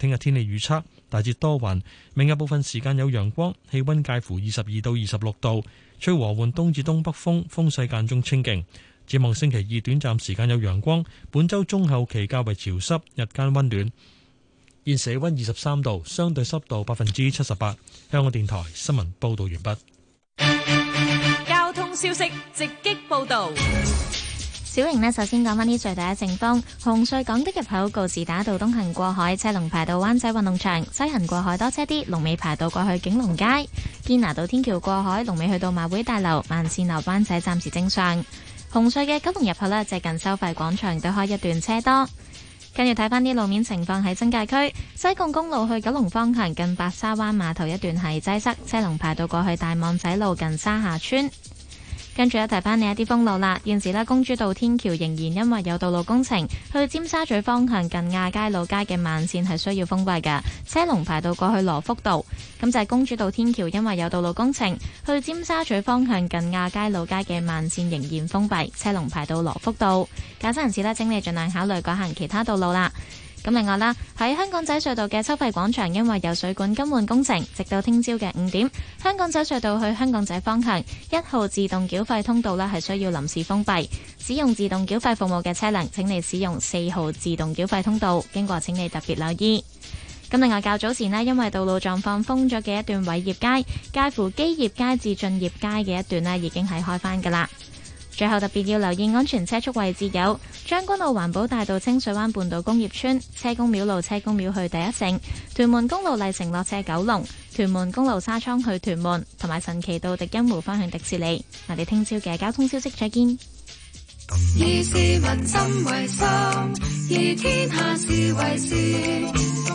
聽日天氣預測，大致多雲，明日部分時間有陽光，氣溫介乎22到26度，吹和緩東至東北風，風勢間中清勁。展望星期二短暫時間有陽光，本週中後期較為潮濕，日間溫暖。現時氣溫23度，相對濕度78%。香港電台新聞報道完畢。 交通消息直擊報道。 小瑩呢，首先講返啲隧道嘅情況。紅隧港島入口告士打道東行過海，車龍排到灣仔運動場；西行過海多車啲，龍尾排到過去景隆街。堅拿道天橋過海，龍尾去到馬會大樓，慢線落灣仔暫時正常。紅隧嘅九龍入口呢，接近收費廣場對開一段車多。跟住睇返啲路面情況，喺新界區西貢公路去九龍方向近白沙灣碼頭一段係擠塞，車龍排到過去大網仔路近沙下村。跟住提翻你一啲封路啦，現時呢，公主道天橋仍然因為有道路工程，去尖沙咀方向近亞皆老街嘅慢線係需要封閉嘅，車龍排到過去羅福道。咁就係公主道天橋因為有道路工程，去尖沙咀方向近亞皆老街嘅慢線仍然封閉，車龍排到羅福道。駕駛人士呢，請你盡量考慮改行其他道路啦。咁另外啦，喺香港仔隧道嘅收費廣場，因為有水管更換工程，直到聽朝嘅5點，香港仔隧道去香港仔方向1號自動繳費通道呢係需要臨時封閉。使用自動繳費服務嘅車輛，請你使用4號自動繳費通道，經過請你特別留意。咁另外較早前呢，因為道路狀況封咗嘅一段偉業街，介乎基業街至駿業街嘅一段呢已經係開返㗎喇。最後特別要留意安全車速位置有將軍澳環保大道清水灣半島工業村、車公廟路車公廟去第一城、屯門公路麗城落斜九龍、屯門公路沙涌去屯門，同埋神奇道迪欣湖方向迪士尼。我哋聽朝嘅交通消息再見。 以市民心為心，以天下事為事。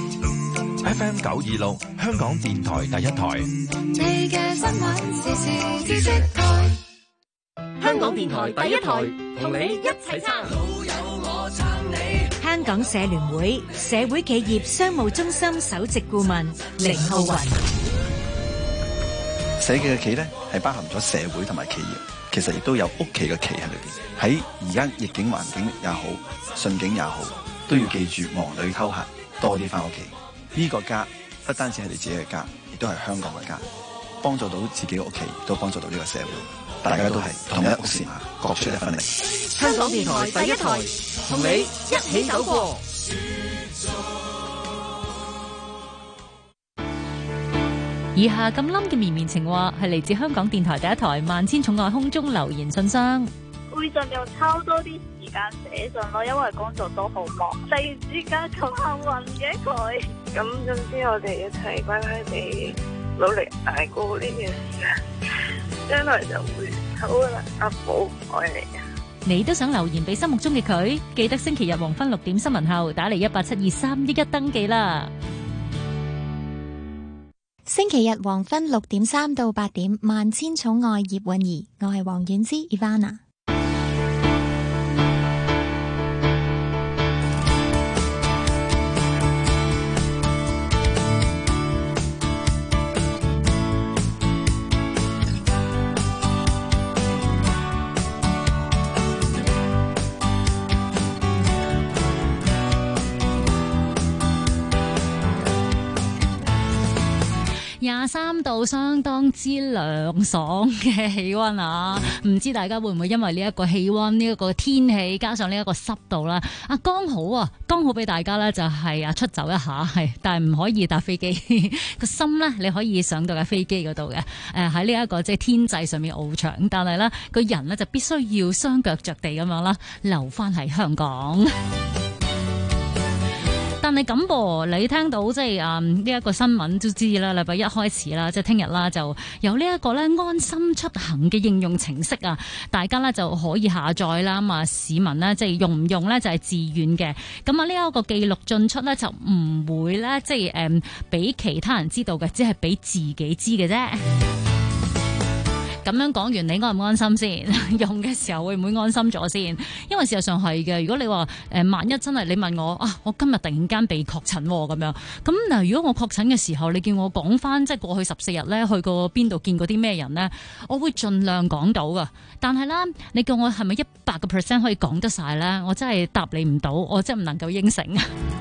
FM 926香港電台第一台。 你嘅新聞時事知識台。 香港電台第一台，同你一齊撐。 老友我撐你。 香港社聯會社會企業商務中心首席顧問凌浩雲。 社企嘅企咧係包含咗社會同埋企業，其實亦都有屋企嘅企喺裏邊。喺而家逆境環境也好，順境也好，都要記住忙裏偷閒，多啲翻屋企。呢個家不單止係你自己嘅家，亦都係香港嘅家，幫助到自己嘅屋企，都幫助到呢個社會。大家都係同一屋檐下，各出一分力。 香港電台第一台，同你一起走過。 以下咁冧嘅綿綿情話係嚟自香港電台第一台萬千寵愛空中留言信箱。 會盡量抽多啲時間寫信咯，因為工作都好忙。突然之間咁幸運嘅佢，咁總之我哋一齊乖乖地努力捱過呢段時間。將來就會好啦，阿寶愛你啊！ 你都想留言俾心目中嘅佢，記得星期日黃昏6點新聞後打嚟1872311登記啦。 星期日黃昏6點3到8點，萬千寵愛葉韻儀，我係黃婉之 Ivana。 23度相當之涼爽嘅氣溫啊！唔知大家會唔會因為呢一個氣溫、呢一個天氣，加上呢一個濕度啦，剛好俾大家咧就係出走一下，係，但係唔可以搭飛機。個心咧你可以上到架飛機嗰度嘅，喺呢一個即係天際上面翱翔，但係咧個人咧就必須要雙腳着地咁樣啦，留翻喺香港。但係咁噃，你聽到即係呢一個新聞都知啦，禮拜一開始啦，即係聽日啦，就有呢一個咧安心出行嘅應用程式啊，大家咧就可以下載啦。咁啊，市民咧即係用唔用咧就係自願嘅。咁啊，呢一個記錄進出咧就唔會咧即係俾其他人知道嘅，只係俾自己知嘅啫。咁樣講完，你安唔安心先？用嘅時候會唔會安心咗先？因為事實上係嘅。如果你話萬一真係你問我我今日突然間被確診咁樣，咁嗱，如果我確診嘅時候，你叫我講翻即係過去14日咧去過邊度見過啲咩人咧，我會盡量講到噶。但係啦，你叫我係咪100% 可以講得晒咧？我真係答你唔到，我真係唔能夠應承。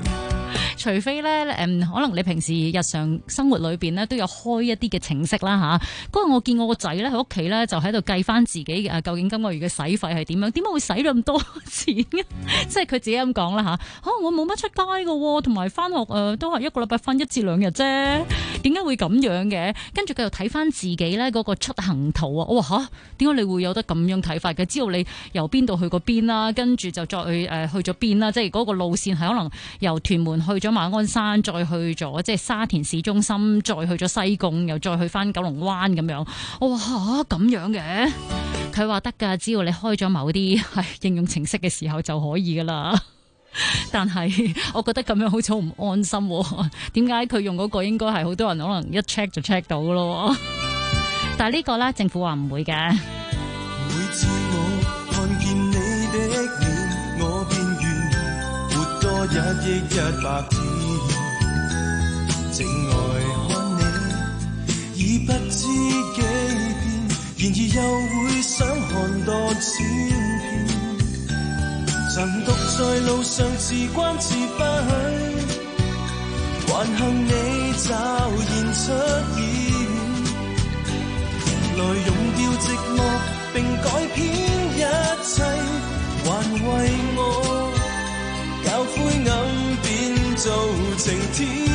除非咧可能你平時日常生活裏邊咧都有開一啲嘅程式啦嚇。嗰日我見我個仔咧喺屋企咧就喺度計翻自己究竟今個月嘅使費係點樣？點解會使咗咁多錢嘅？即係佢自己咁講啦嚇。我冇乜出街嘅喎，同埋翻學都係一個禮拜翻1至2日啫。點解會咁樣嘅？跟住佢又睇翻自己咧嗰個出行圖啊！我話嚇，點解你會有得咁樣睇法嘅？知道你由邊度去過邊啦，跟住就再去咗邊啦，即係嗰個路線係可能由屯門去咗馬鞍山，再去咗即係沙田市中心，再去咗西貢，又再去翻九龍灣咁樣。我話嚇咁樣嘅，佢話得㗎，只要你開咗某啲應用程式嘅時候就可以㗎啦。但係我覺得咁樣好似好唔安心喎。點解佢用嗰個應該係好多人可能一 check 就 check 到咯？但係呢個咧，政府話唔會嘅。 每次我看見你的臉，我便願活多1億100天。靜愛看你已不知幾遍，然而又會想看多千遍。曾獨在路上自關自閉，還幸你驟然出現，來溶掉寂寞並改編一切，還為我教灰暗變做晴天，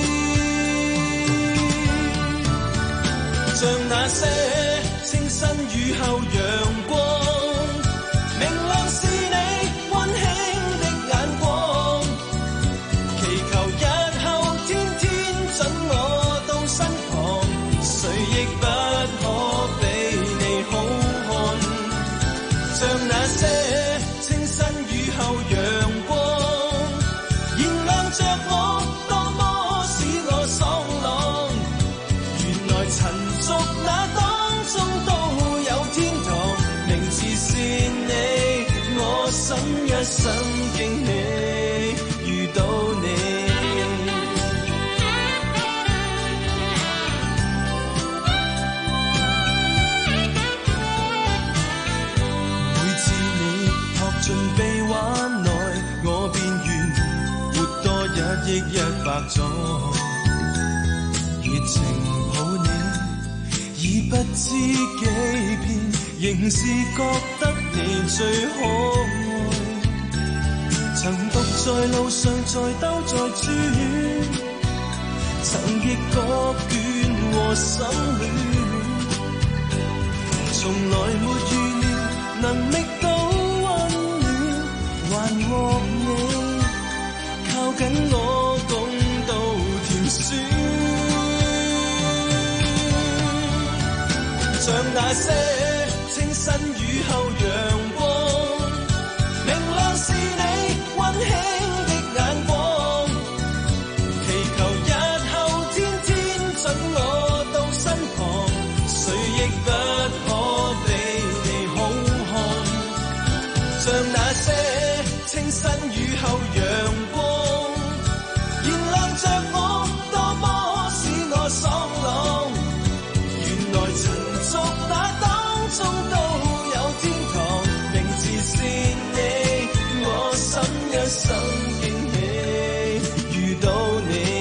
像那些清新雨後陽光，明亮是你溫馨的眼光，祈求日後天天準我到身旁，誰亦不可比你好看，像那些清新雨後陽光，燃亮着我，多麼使我爽朗，原來塵俗那當中都有天堂，名字是你，我心一生驚喜遇到你。每次你托進臂彎內，我便願活多1億100載，熱情抱你已不知幾遍，仍是覺得你最可愛。曾獨在路上再兜再轉，曾亦覺倦和心亂，從來沒預料能覓到溫暖，還獲你靠緊我共度甜酸，像那些清新雨後陽光，明亮是你溫馨的眼光，祈求日後天天準我到身旁，誰亦不可比你好看，像那些清新雨後陽光，燃亮着我，多麼使我爽朗，原來塵俗那當中都有天堂，名字是你，我心一生驚喜遇到你，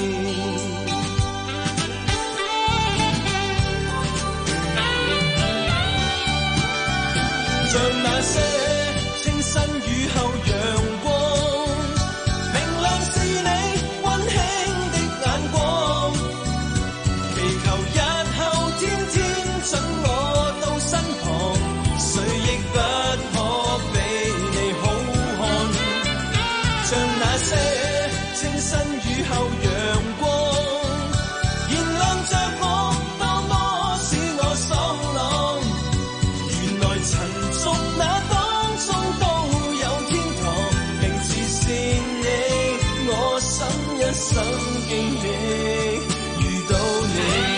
像那些清新雨後陽光，明亮是你溫馨的眼光，祈求日後天天準我到身旁，誰亦不可比你好看，像那些清新雨後陽光，燃亮着我，多麼使我爽朗，原來塵俗那當中都有天堂，名字是你，我心一生驚喜遇到你。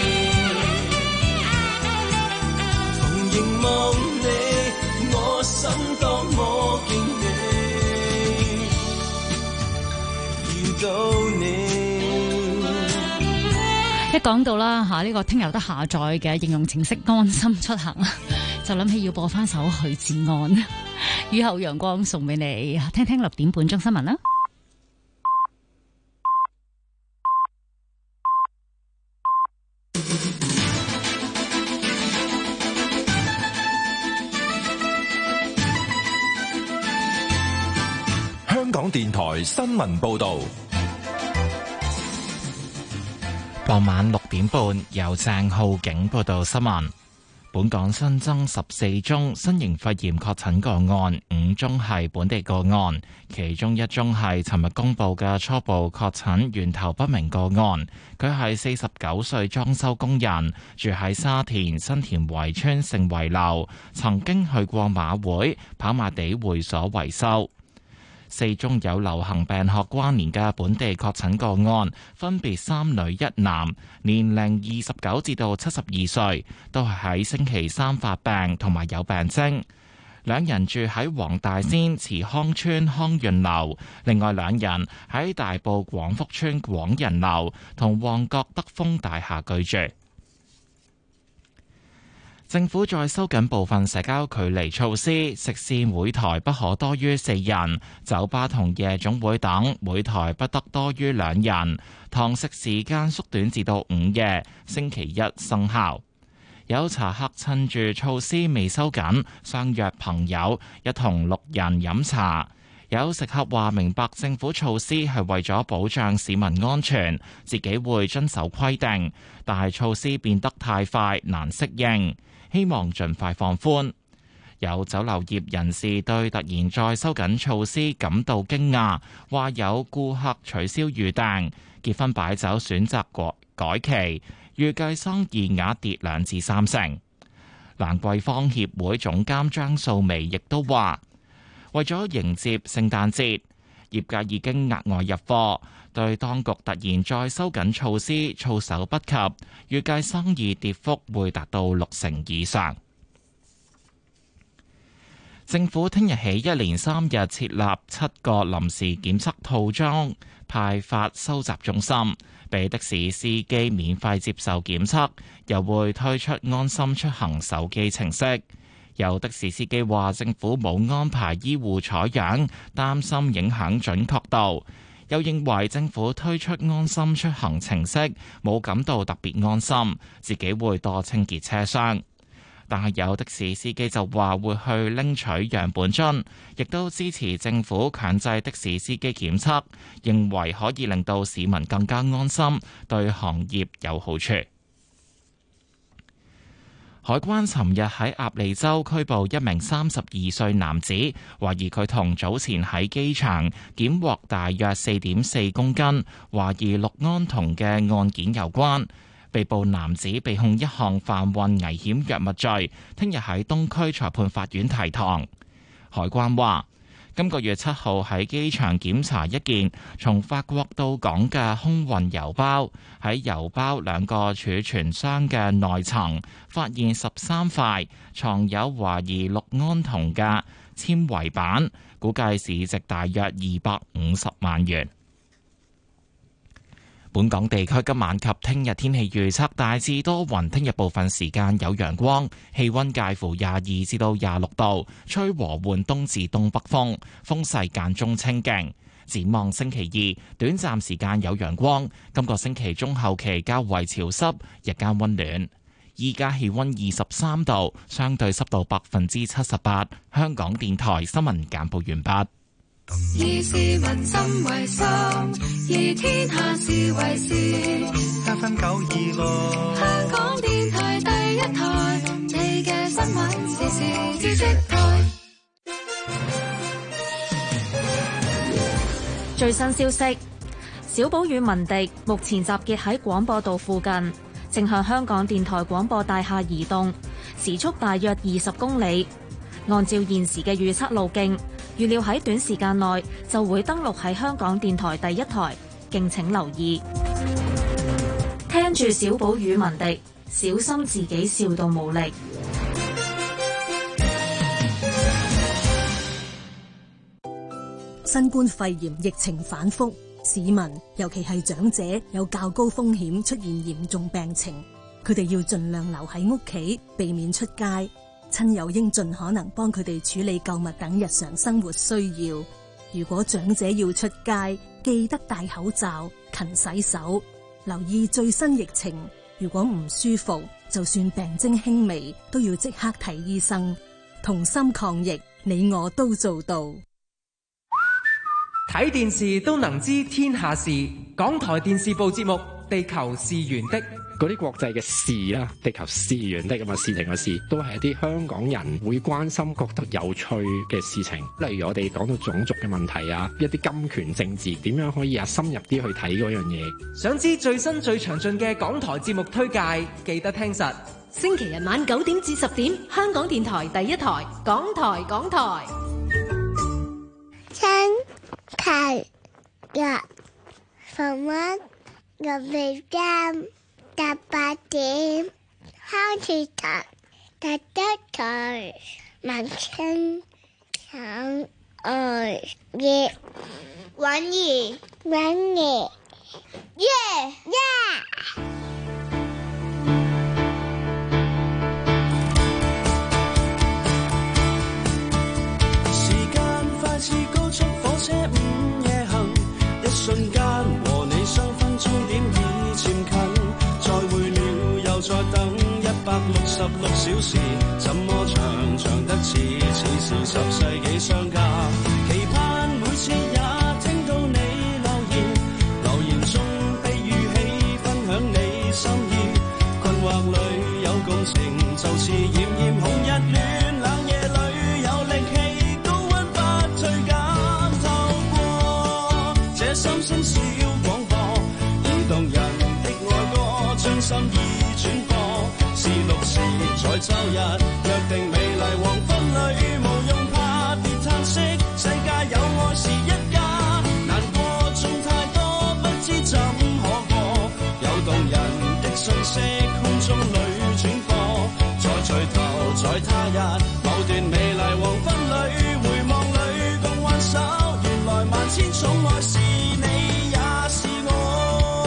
仍望你，我心多麼驚喜遇到你。 一講到啦呢個聽日有得下載嘅應用程式安心出行，就諗起要播翻首許志安雨後陽光送俾你，聽聽6點半鐘新聞啦。 香港電台新聞報道。 傍晚6點半，由鄭浩景報道新聞。本港新增14宗新型肺炎確診個案，5宗係本地個案，其中1宗係尋日公布嘅初步確診源頭不明個案。佢係49歲裝修工人，住喺沙田新田圍村盛圍樓，曾經去過馬會跑馬地會所維修。4宗有流行病學關聯嘅本地確診個案，分別3女1男，年齡29至到72歲，都係喺星期3發病同埋有病徵。2人住喺黃大仙慈康村康潤樓，另外2人喺大埔廣福村廣仁樓同旺角德豐大廈居住。政府再收緊部分社交距離措施，食肆每台不可多於4人，酒吧同夜總會等每台不得多於2人，堂食時間縮短至到午夜，星期一生效。有茶客趁住措施未收緊，相約朋友一同6人飲茶。有食客話明白政府措施係為咗保障市民安全，自己會遵守規定，但係措施變得太快，難適應。希望盡快放寬。有酒樓業人士對突然再收緊措施感到驚訝，話有顧客取消預訂，結婚擺酒選擇改期，預計生意額跌2至3成。蘭桂坊協會總監張素眉亦都話，為咗迎接聖誕節，業界已經額外入貨，對當局突然再收緊措施措手不及，預計生意跌幅會達到6成以上。政府聽日起1連3日設立7個臨時檢測套裝派發收集中心，俾的士司機免費接受檢測，又會推出安心出行手機程式。有的士司機話政府冇安排醫護採樣，擔心影響準確度。又認為政府推出安心出行程式冇感到特別安心，自己會多清潔車廂。但係有的士司機就話會去拎取樣本樽，亦都支持政府強制的士司機檢測，認為可以令到市民更加安心，對行業有好處。海關尋日喺鴨脷洲拘捕一名32歲男子，懷疑佢同早前喺機場檢獲大約4.4公斤懷疑氯胺酮嘅案件有關。被捕男子被控一項販運危險藥物罪，聽日喺東區裁判法院提堂。海關話，今個月7號喺機場檢查一件從法國到港嘅空運郵包，喺郵包2個儲存箱嘅內層發現13塊藏有懷疑氯胺酮嘅纖維板，估計市值大約250萬元。本港地區今晚及聽日天氣預測大致多雲，聽日部分時間有陽光，氣溫介乎22至到26度，吹和緩東至東北風，風勢間中清勁。展望星期2，短暫時間有陽光，今個星期中後期較為潮濕，日間溫暖。依家氣溫23度，相對濕度78%。香港電台新聞簡報完畢。 以市民心為心，以天下事為事。 FM 926， 香港電台第一台，你嘅新聞時事知識台。 最新消息，小寶與文迪目前集結喺廣播道附近，正向香港電台廣播大廈移動，時速大約20公里。按照現時嘅預測路徑，預料喺短時間內就會登陸喺香港電台第一台，敬請留意。聽住小寶與文迪，小心自己笑到冇力。 新冠肺炎疫情反覆，市民尤其係長者有較高風險出現嚴重病情，佢哋要盡量留喺屋企，避免出街。親友應盡可能幫佢哋處理購物等日常生活需要。如果長者要出街，記得戴口罩、勤洗手，留意最新疫情， 如果唔舒服，就算病徵輕微，都要即刻睇醫生。同心抗疫，你我都做到。 睇電視都能知天下事，港台電視部節目《地球是圓的》。 嗰啲國際嘅事啦，地球是圓的咁啊，事情嘅事，都係一啲香港人會關心、覺得有趣嘅事情。例如我哋講到種族嘅問題啊，一啲金權政治，點樣可以深入啲去睇嗰樣嘢。 想知最新最詳盡嘅港台節目推介，記得聽實。 星期日晚9點至10點，香港電台第一台，港台。 星期日逢晚6點8點，開始第一台晚清晨愛粵玩兒耶！ 時間快似高速火車午夜行，一瞬間和你相分終點已漸近，再會了又再等166小時，怎麼長得似是10世紀相隔，期盼每次也聽到你留言中被語氣分享你心意，困惑裏有共情，就似炎紅日戀，冷夜裏有力氣高溫不退減，透過這心聲小廣播，移動人的愛歌將心意轉播，是6時在周日約定美麗黃昏裏，無用怕別嘆息，世界有愛是一家，難過總太多不知怎可過，有動人的訊息空中裏轉播，再聚頭在他日某段美麗黃昏裏，回望裏共挽手，原來萬千寵愛是你也是我。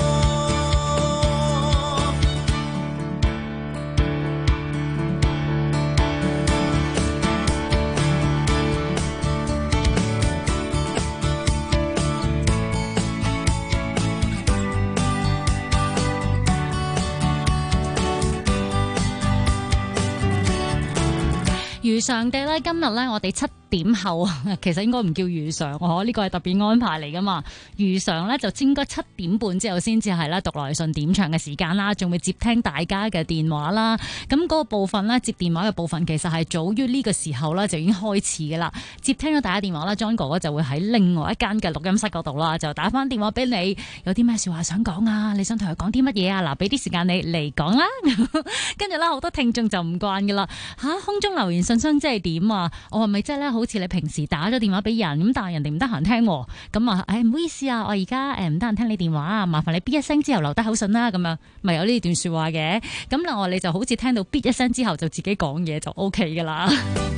如常地咧，今日咧我哋7點後，其實應該唔叫如常，呢個係特別安排嚟噶嘛。如常咧就應該7點半之後先至係啦，讀來信點唱嘅時間啦，仲會接聽大家嘅電話啦。咁嗰個部分咧，接電話嘅部分其實係早於呢個時候咧就已經開始噶啦。接聽咗大家電話啦 ，John 哥哥就會喺另外一間嘅錄音室嗰度啦，就打翻電話俾你，有啲咩說話想講啊？你想同佢講啲乜嘢啊？嗱，俾啲時間你嚟講啦。跟住咧，好多聽眾就唔慣噶啦，空中留言信箱即係點啊？我係咪即係咧？好似你平時打咗電話俾人咁，但係人哋唔得閒聽，咁啊，唔好意思啊，我而家唔得閒聽你電話啊，麻煩你嗶一聲之後留低口信啦，咁樣咪有呢段說話嘅。咁另外你就好似聽到嗶一聲之後就自己講嘢就 OK 噶啦。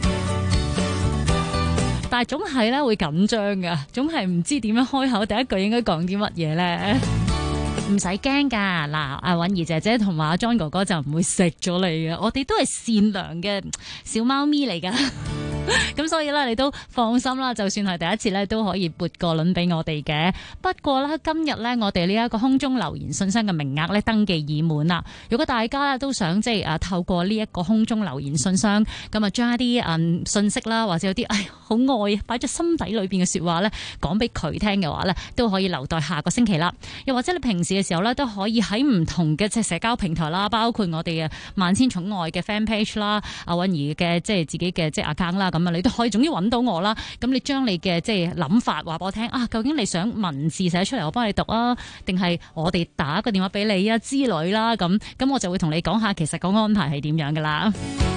但係總係咧會緊張噶，總係唔知點樣開口，第一句應該講啲乜嘢咧？唔使驚噶，嗱，阿韻儀姐姐同埋阿 John 哥哥就唔會食咗你嘅，我哋都係善良嘅小貓咪嚟噶。咁所以咧，你都放心啦。就算係第一次咧，都可以撥個輪俾我哋嘅。不過咧，今日咧，我哋呢一個空中留言信箱嘅名額咧，登記已滿啦。如果大家咧都想即係透過呢一個空中留言信箱，咁啊將一啲信息啦，或者有啲好愛擺咗心底裏邊嘅說話咧，講俾佢聽嘅話咧，都可以留待下個星期啦。又或者你平時嘅時候咧，都可以喺唔同嘅即係社交平台啦，包括我哋嘅萬千寵愛嘅 fan page 啦，阿韻儀嘅即係自己嘅即係 account 啦。咁啊，你都可以總之揾到我啦。咁你將你嘅即係諗法話俾我聽啊，究竟你想文字寫出嚟，我幫你讀啊，定係我哋打個電話俾你啊之類啦。咁我就會同你講下，其實個安排係點樣噶啦。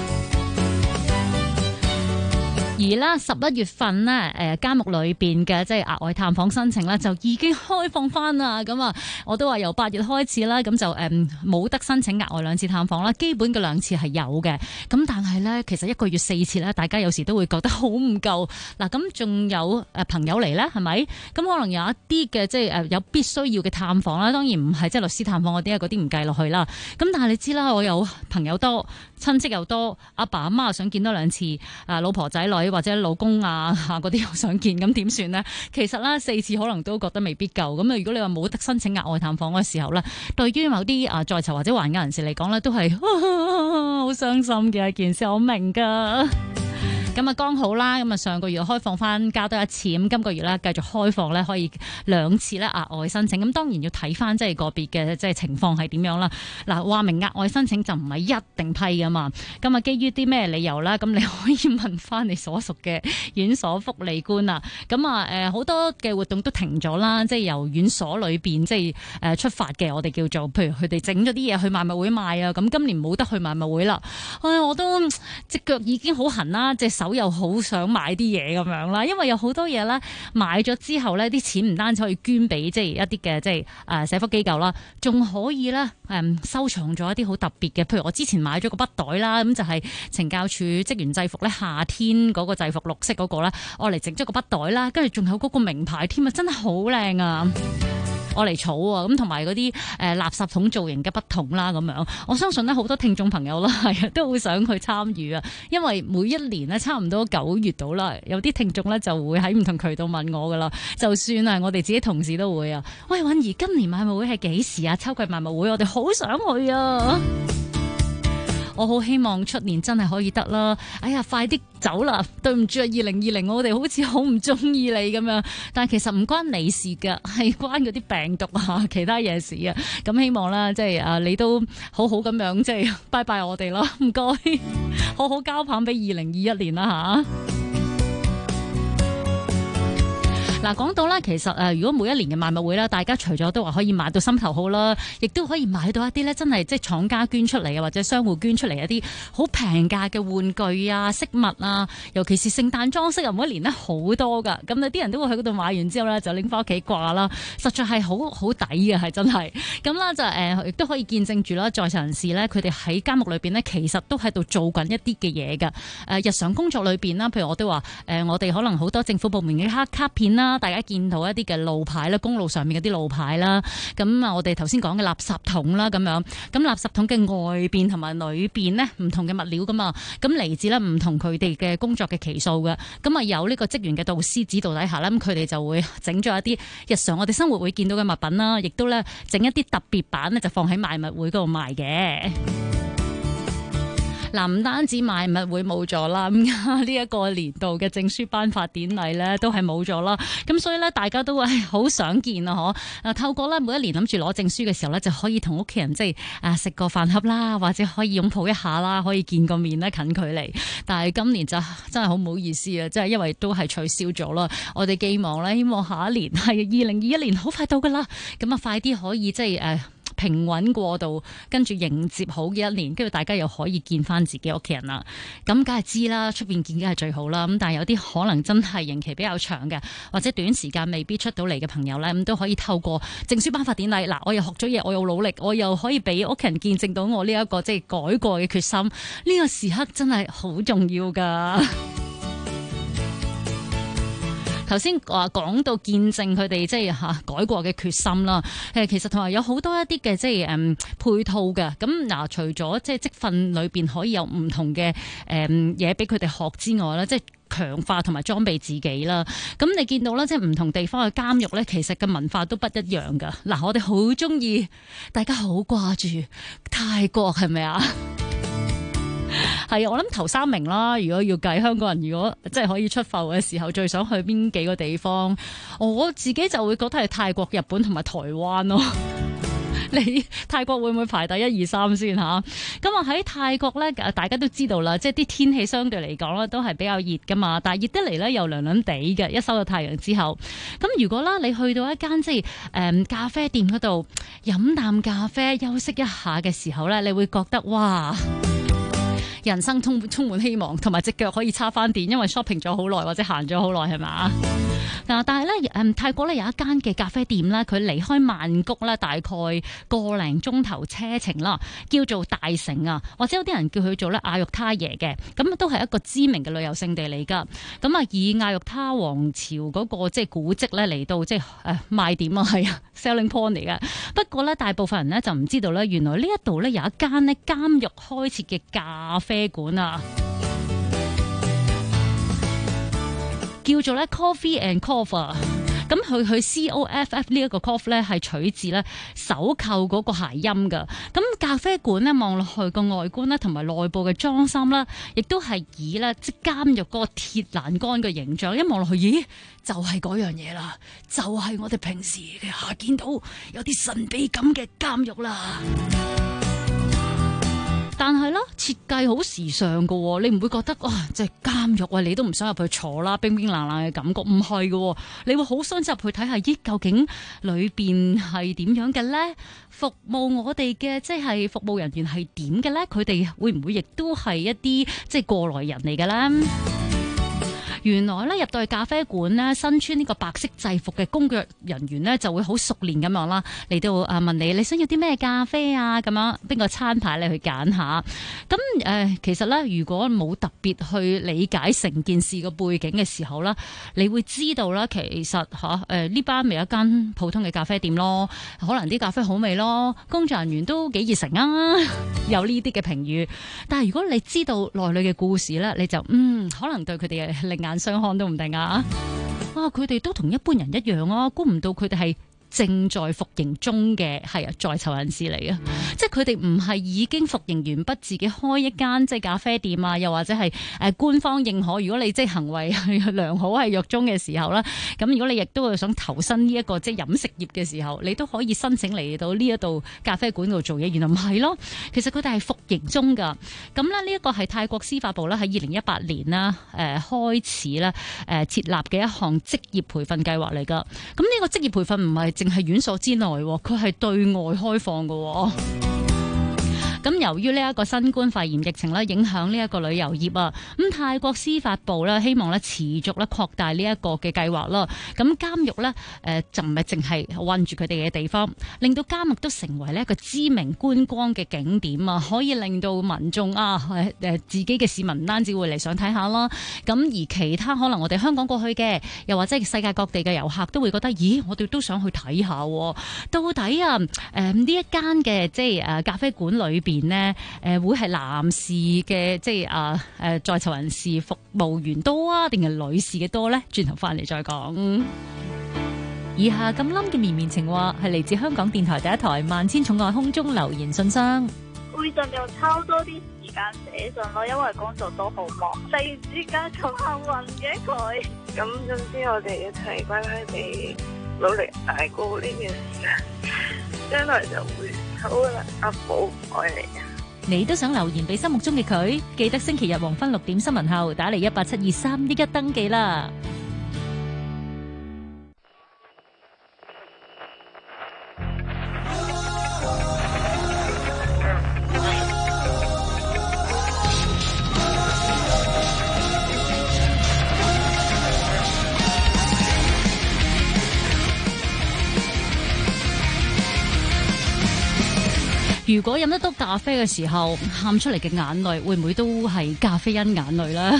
而啦11月份咧，監獄裏邊嘅即係額外探訪申請咧，就已經開放翻啦。咁啊，我都話由8月開始啦，咁就冇得申請額外2次探訪啦。基本嘅2次係有嘅，咁但係咧，其實1個月4次咧，大家有時都會覺得好唔夠。嗱，咁仲有朋友嚟咧，係咪？咁可能有一啲嘅即係有必須要嘅探訪啦。當然唔係即係律師探訪嗰啲嗰啲唔計落去啦。咁但係你知啦，我有朋友多，親戚又多，阿爸阿媽想見多2次，老婆仔女。 或者老公啊嗰啲又想見，咁點算呢？其實咧4次可能都覺得未必夠。咁啊，如果你話冇得申請額外探訪嘅時候咧，對於某啲在囚或者還押人士嚟講咧，都係好傷心嘅一件事，我明噶。咁啊，剛好啦，咁啊上個月開放翻加多1次，咁今個月咧繼續開放咧，可以2次咧額外申請。咁當然要睇翻即係個別嘅即係情況係點樣啦。嗱，話明額外申請就唔係一定批噶嘛。咁啊，基於啲咩理由啦？咁你可以問翻你所屬嘅院所福利官啊。咁啊，好多嘅活動都停咗啦，即係由院所裏邊即係出發嘅，我哋叫做，譬如佢哋整咗啲嘢去賣物會賣啊。咁今年冇得去賣物會啦。我都隻腳已經好痕啦，隻手又好想買啲嘢咁樣啦，因為有好多嘢咧買咗之後咧，啲錢唔單止可以捐俾即係一啲嘅即係社福機構啦，仲可以咧收藏咗一啲好特別嘅，譬如我之前買咗個筆袋啦，咁就係懲教署職員制服咧，夏天嗰個制服綠色嗰個咧，我嚟整咗個筆袋啦，跟住仲有嗰個名牌添啊，真係好靚啊！我嚟儲啊，咁同埋嗰啲垃圾桶造型嘅筆筒啦，咁樣我相信咧好多聽眾朋友啦，係都會想去參與啊，因為每一年咧差唔多9月到啦，有啲聽眾咧就會喺唔同渠道問我噶啦，就算係我哋自己同事都會啊，喂，允兒，今年賣物會係幾時啊？秋季賣物會我哋好想去啊！我好希望出年真係可以得啦！哎呀，快啲走啦！對唔住啊，2020我哋好似好唔中意你咁樣，但係其實唔關你事㗎，係關嗰啲病毒啊、其他嘢事啊。咁希望啦，即係你都好好咁樣，即係拜拜我哋啦，唔該，好好交棒俾2021年啦吓。嗱，講到啦，其實如果每一年嘅賣物會啦，大家除咗都話可以買到心頭好啦，亦都可以買到一啲咧，真係即係廠家捐出嚟啊，或者商戶捐出嚟一啲好平價嘅玩具啊、飾物啊，尤其是聖誕裝飾啊，每一年咧好多噶。咁有啲人都會去嗰度買完之後咧，就拎翻屋企掛啦，實在係好好抵嘅，係真係。咁啦就亦都可以見證住啦，在囚人士咧，佢哋喺監獄裏邊咧，其實都喺度做緊一啲嘅嘢噶。日常工作裏邊啦，譬如我都話我哋可能好多政府部門嘅卡片啦。大家見到一啲嘅路牌啦，公路上面嗰啲路牌啦，咁啊，我哋頭先講嘅垃圾桶啦，咁樣，咁垃圾桶嘅外邊同埋裏邊呢，唔同嘅物料噶嘛，咁嚟自呢唔同佢哋嘅工作嘅期數嘅，咁啊有呢個職員嘅導師指導底下啦，咁佢哋就會整咗一啲日常我哋生活會見到嘅物品啦，亦都咧整一啲特別版呢，就放喺賣物會嗰度賣嘅。嗱，唔單止賣物會冇咗啦，咁呢一個年度嘅證書頒發典禮咧都係冇咗啦。咁所以咧，大家都係好想見啊！嗬，透過咧每一年諗住攞證書嘅時候咧，就可以同屋企人即係食個飯盒啦，或者可以擁抱一下啦，可以見個面咧近距離。但係今年就真係好唔好意思啊！即係因為都係取消咗啦。我哋寄望咧，希望下一年係2021年好快到噶啦，咁啊快啲可以即係平穩過渡，跟住迎接好嘅一年，跟住大家又可以見翻自己屋企人啦。咁梗係知啦，出邊見梗係最好啦。咁但係有啲可能真係刑期比較長嘅，或者短時間未必出到嚟嘅朋友咧，咁都可以透過證書頒發典禮。嗱，我又學咗嘢，我又努力，我又可以俾屋企人見證到我呢一個即係改過嘅決心。呢個時刻真係好重要噶。頭先講到見證佢哋即係改過嘅決心啦，其實同埋有好多一啲嘅即係配套嘅。咁嗱，除咗即係職訓裏邊可以有唔同嘅嘢俾佢哋學之外咧，即係強化同埋裝備自己啦。咁你見到啦，即係唔同地方嘅監獄咧，其實嘅文化都不一樣噶。嗱，我哋好中意，大家好掛住泰國，係咪啊？係啊，我諗頭3名啦。如果要計香港人，如果即係可以出埠嘅時候，最想去邊幾個地方？我自己就會覺得係泰國、日本同埋台灣咯。你泰國會唔會排第1、2、3先吓？咁啊喺泰國咧，大家都知道啦，即係啲天氣相對嚟講咧都係比較熱噶嘛，但係熱得嚟咧又涼涼地嘅。一收到太陽之後，咁如果啦你去到一間即係咖啡店嗰度飲啖咖啡休息一下嘅時候咧，你會覺得哇！人生充滿希望，同埋隻腳可以叉翻電，因為 shopping 咗好耐或者行咗好耐，係嘛？嗱，但係咧，泰國咧有一間嘅咖啡店咧，佢離開曼谷咧大概1個零鐘頭車程啦，叫做大城啊，或者有啲人叫佢做咧阿育他耶嘅，咁都係一個知名嘅旅遊勝地嚟噶。咁啊，以阿育他王朝嗰個即係古蹟咧嚟到即係賣點啊，係啊 selling point 嚟嘅。不過咧，大部分人咧就唔知道咧，原來呢一度咧有一間咧監獄開設嘅咖啡館啊！ 叫做咧 Coffee and Cough。咁佢COFF 呢一個 cough 咧係取自咧手扣嗰個諧音㗎。咁咖啡館咧望落去個外觀咧同埋內部嘅裝修啦，亦都係以咧即監獄嗰個鐵欄杆嘅形象，一望落去，咦，就係嗰樣嘢啦，就係我哋平時嘅見到有啲神秘感嘅監獄啦。但係啦，設計好時尚噶，你唔會覺得哇，即係監獄啊，你都唔想入去坐啦，冰冰冷冷嘅感覺，唔係噶，你會好想入去睇下，咦，究竟裏邊係點樣嘅咧？服務我哋嘅即係服務人員係點嘅咧？佢哋會唔會亦都係一啲即係過來人嚟嘅咧？原來咧入到去咖啡館咧，身穿呢個白色制服嘅工作人員咧就會好熟練咁樣啦，嚟到問你想要啲咩咖啡啊，咁樣邊個餐牌你去揀下。咁其實咧，如果冇特別去理解成件事個背景嘅時候啦，你會知道啦，其實呢班咪有一間普通嘅咖啡店咯，可能啲咖啡好味咯，工作人員都幾熱誠啊，有呢啲嘅評語。但係如果你知道內裏嘅故事咧，你就可能對佢哋嘅另眼相看都唔定啊！佢哋都同一般人一樣啊，估唔到佢哋係正在服刑中嘅在囚人士嚟嘅，即係佢哋唔係已經服刑完畢，自己開一間即係咖啡店啊，又或者係官方認可，如果你即係行為良好係獄中嘅時候啦，咁如果你亦都係想投身呢一個即係飲食業嘅時候，你都可以申請嚟到呢一度咖啡館度做嘢。原來唔係咯，其實佢哋係服刑中噶。咁咧呢一個係泰國司法部啦喺2018年啦開始啦設立嘅一項職業培訓計劃嚟噶。咁呢個職業培訓唔係淨係院所之內，佢係對外開放嘅。咁由於呢一個新冠肺炎疫情咧影響呢一個旅遊業啊，咁泰國司法部咧希望咧持續咧擴大呢一個嘅計劃啦。咁監獄咧就唔係淨係困住佢哋嘅地方，令到監獄都成為呢一個知名觀光嘅景點啊，可以令到民眾自己嘅市民唔單止會嚟想睇下啦，咁而其他可能我哋香港過去嘅，又或者世界各地嘅遊客都會覺得，咦，我哋都想去睇下，到底啊呢一間嘅即係咖啡館裏邊呢會係男士嘅即係在囚人士服務員多啊，定係女士嘅多呢？轉頭翻嚟再講。以下咁冧嘅綿綿情話係嚟自香港電台第一台萬千寵愛空中留言信箱。 會盡量抽多啲時間寫信咯，因為工作都好忙，突然之間咁幸運嘅佢，咁總之我哋一齊乖乖地努力捱過呢段時間，將來就會好啦。阿寶愛你。 你都想留言俾心目中嘅佢，記得星期日黃昏6點新聞後打嚟1872311登記啦。如果飲得多咖啡嘅時候，喊出嚟嘅眼淚會唔會都係咖啡因眼淚呢？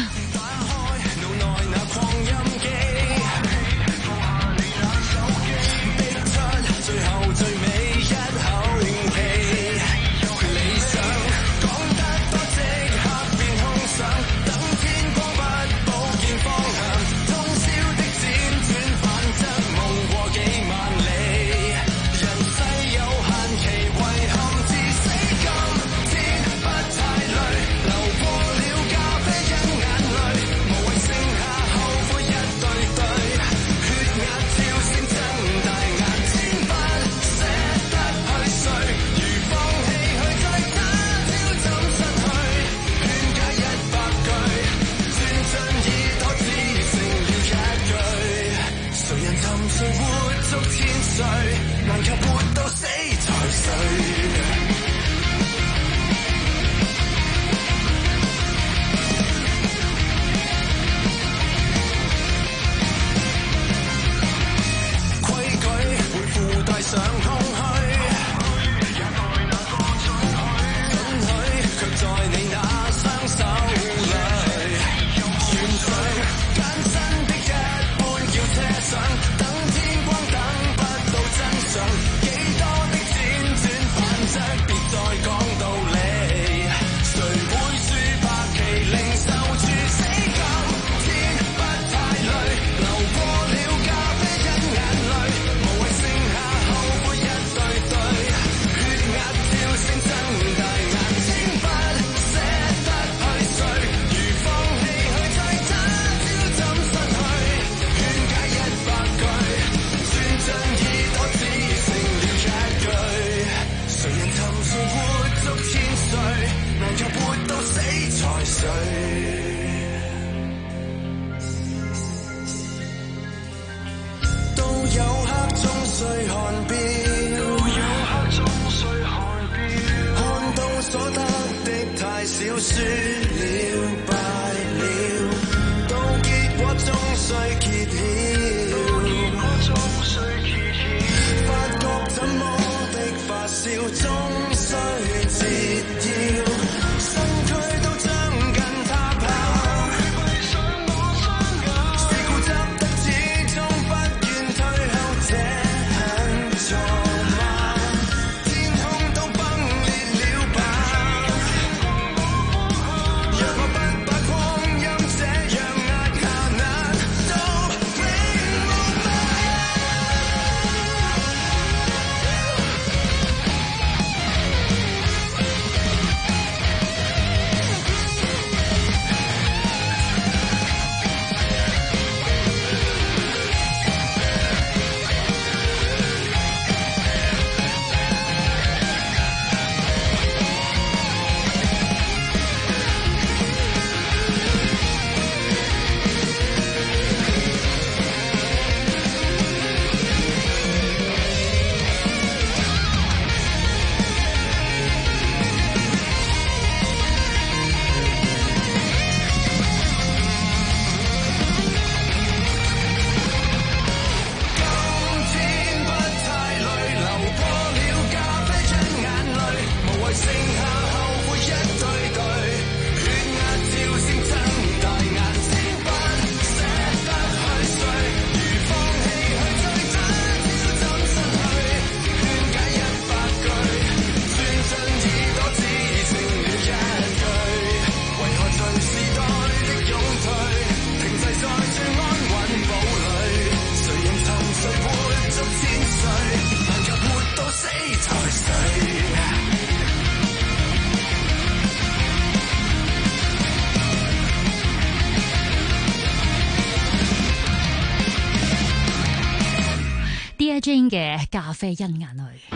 了輸了敗了，到結果終須揭曉，發覺怎麼的發燒終須折腰，身軀都將近他跑，是固執得始終不願退後，這很錯嗎？天空都崩裂了吧？若我不把光陰這樣壓下，難道永無嗎？ Dear Jane 嘅咖啡因眼淚。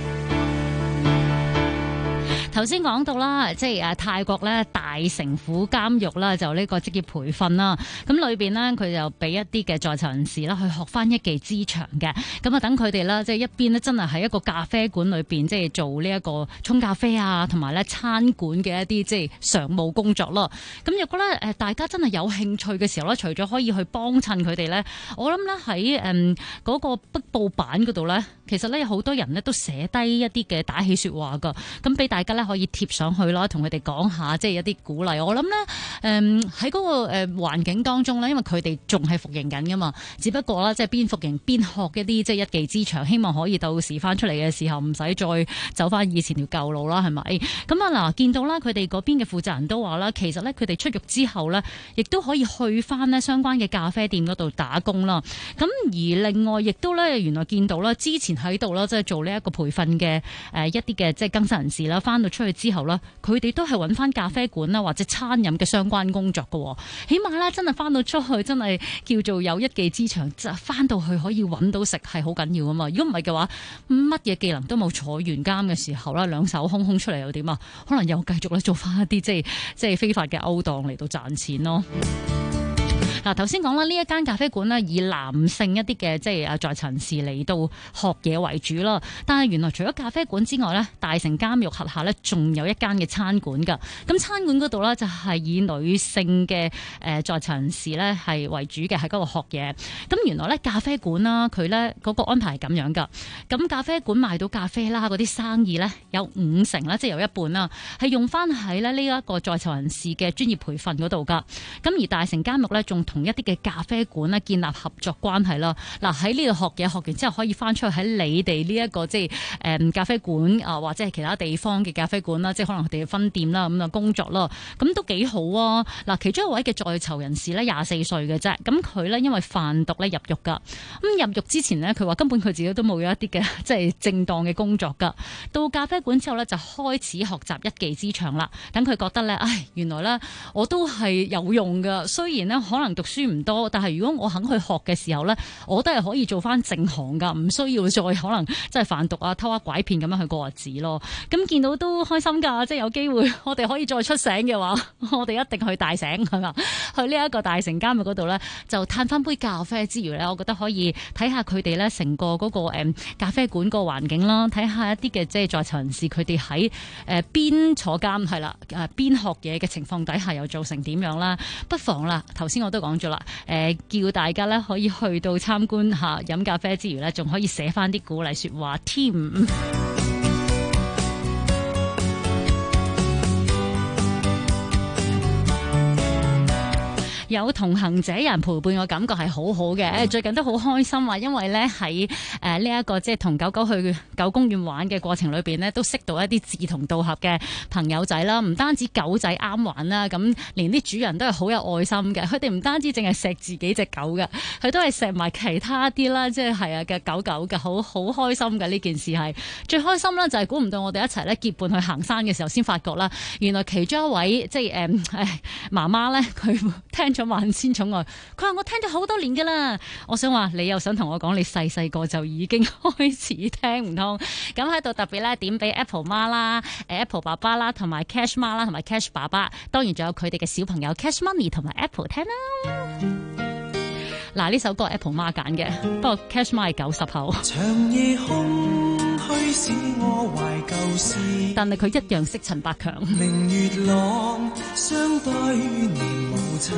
頭先講到啦，即係泰國咧大城府監獄啦，就呢個職業培訓啦。咁裏邊呢，佢就俾一啲嘅在囚人士啦，去學翻一技之長嘅。咁啊，等佢哋啦，即係一邊呢，真係喺一個咖啡館裏邊，即係做呢一個沖咖啡啊，同埋咧餐館嘅一啲即係常務工作咯。咁如果咧大家真係有興趣嘅時候咧，除咗可以去幫襯佢哋咧，我諗咧喺嗰個壁報板嗰度咧，其實咧有好多人咧都寫低一啲嘅打氣説話噶，咁俾大家咧可以貼上去啦，同佢哋講下即係一啲鼓勵。我諗咧喺嗰個環境當中咧，因為佢哋仲係服刑緊噶嘛，只不過啦即係邊服刑邊學一啲即係一技之長，希望可以到時翻出嚟嘅時候唔使再走翻以前條舊路啦，係咪？咁啊嗱，見到啦佢哋嗰邊嘅負責人都話啦，其實咧佢哋出獄之後咧，亦都可以去翻呢相關嘅咖啡店嗰度打工啦。咁而另外亦都咧原來見到啦，之前喺度啦即係做呢一個培訓嘅一啲嘅即係更生人士啦，翻到出去之後啦，佢哋都係揾翻咖啡館啦或者餐飲嘅相關工作嘅，起碼咧真係翻到出去真係叫做有一技之長，就翻到去可以揾到食係好緊要啊嘛！如果唔係嘅話，乜嘢技能都冇，坐完監嘅時候啦，兩手空空出嚟又點啊？可能又繼續咧做翻一啲即係非法嘅勾當嚟到賺錢咯。嗱，頭先講啦，呢一間咖啡館呢，以男性一啲嘅即係在囚人士嚟到學嘢為主啦。但係原來除咗咖啡館之外呢，大城監獄轄下呢，仲有一間嘅餐館㗎。咁餐館嗰度呢，就係以女性嘅在囚人士呢係為主嘅，喺嗰度學嘢。咁原來呢，咖啡館啦，佢呢嗰個安排係咁樣㗎。咁咖啡館賣到咖啡啦，嗰啲生意呢，有50%啦，即係有一半啦，係用翻喺呢一個在囚人士嘅專業培訓嗰度㗎。咁而大城監獄呢，仲同一啲嘅咖啡館咧建立合作關係啦。嗱，喺呢度學嘢，學完之後可以翻出去喺你哋呢一個即係咖啡館啊，或者係其他地方嘅咖啡館啦，即係可能佢哋嘅分店啦咁啊工作啦，咁都幾好啊！嗱，其中一位嘅在囚人士咧24歲嘅啫，咁佢咧因為販毒咧入獄噶，咁入獄之前呢，佢話根本佢自己都冇有一啲嘅即係正當嘅工作噶，到咖啡館之後咧就開始學習一技之長啦。等佢覺得咧，唉，原來咧我都係有用噶，雖然咧可能讀書唔多，但係如果我肯去學嘅時候咧，我都係可以做翻正行噶，唔需要再可能即係販毒啊、偷呃拐騙咁樣去過日子咯。咁見到都開心噶，即係有機會我哋可以再出醒嘅話，我哋一定去大醒係嘛？去呢一個大城監獄嗰度咧，就嘆翻杯咖啡之餘咧，我覺得可以睇下佢哋咧成個嗰個咖啡館個環境啦，睇下一啲嘅即係在囚人士佢哋喺邊坐監係啦，邊學嘢嘅情況底下又做成點樣啦？不妨啦，頭先我都講咗啦，叫大家咧可以去到參觀下飲咖啡之餘咧，仲可以寫翻啲鼓勵說話添。有同行者人陪伴嘅感覺係好好嘅，最近都好開心啊！因為咧喺呢一個即係同狗狗去狗公園玩嘅過程裏邊咧，都識到一啲志同道合嘅朋友仔啦。唔單止狗仔啱玩啦，咁連啲主人都係好有愛心嘅。佢哋唔單止淨係錫自己隻狗嘅，佢都係錫埋其他啲啦，即係啊嘅狗狗嘅，好開心嘅呢件事係最開心啦！就係估唔到我哋一齊咧結伴去行山嘅時候，先發覺啦，原來其中一位即係媽媽咧，佢聽咗萬千寵愛，佢話我聽咗好多年噶啦。我想話你又想同我講你細個就已經開始聽唔通，咁喺度特別咧點俾 Apple 媽啦、Apple 爸爸啦，同埋 Cash 媽啦，同埋 Cash 爸爸，當然仲有佢哋嘅小朋友 Cash Money 同埋 Apple 聽啦。嗱，呢首歌係 Apple 媽揀嘅，不過 Cash 媽係90後。 長夜空虛使我懷舊事， 但係佢一樣識陳百強。 明月朗相對念母親，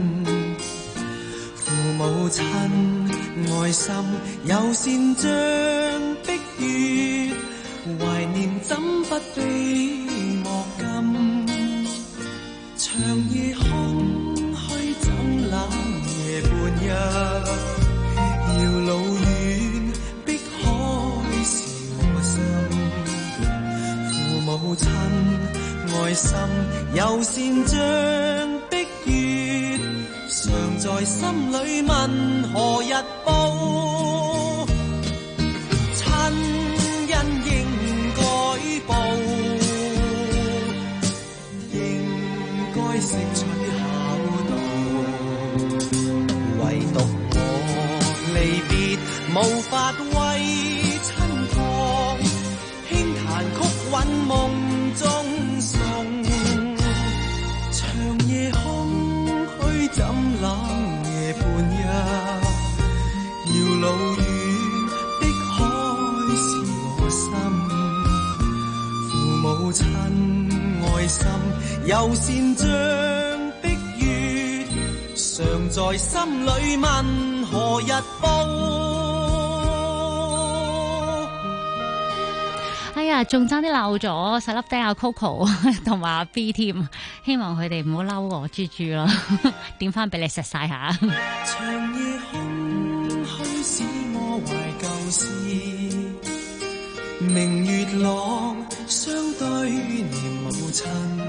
父母親愛心友善像碧月，懷念怎不比莫禁。長夜空虛怎冷夜半日，遙路遠碧海是我心。父母親愛心友善像碧月，常在心裏問何日報。親恩應該報，應該識取孝道。唯獨我離別無法為親旁，輕彈曲韻夢中送。長夜空虛怎冷夜半日，遙路遠碧海是我心。父母親愛心友善像碧月，常在心裏問何日報。 哎呀，仲爭啲漏咗細粒爹阿 Coco 同埋阿 B 添，希望佢哋唔好嬲我豬豬啦，點翻俾你食晒下。 長夜空虛使我懷舊事，明月朗相對念母親，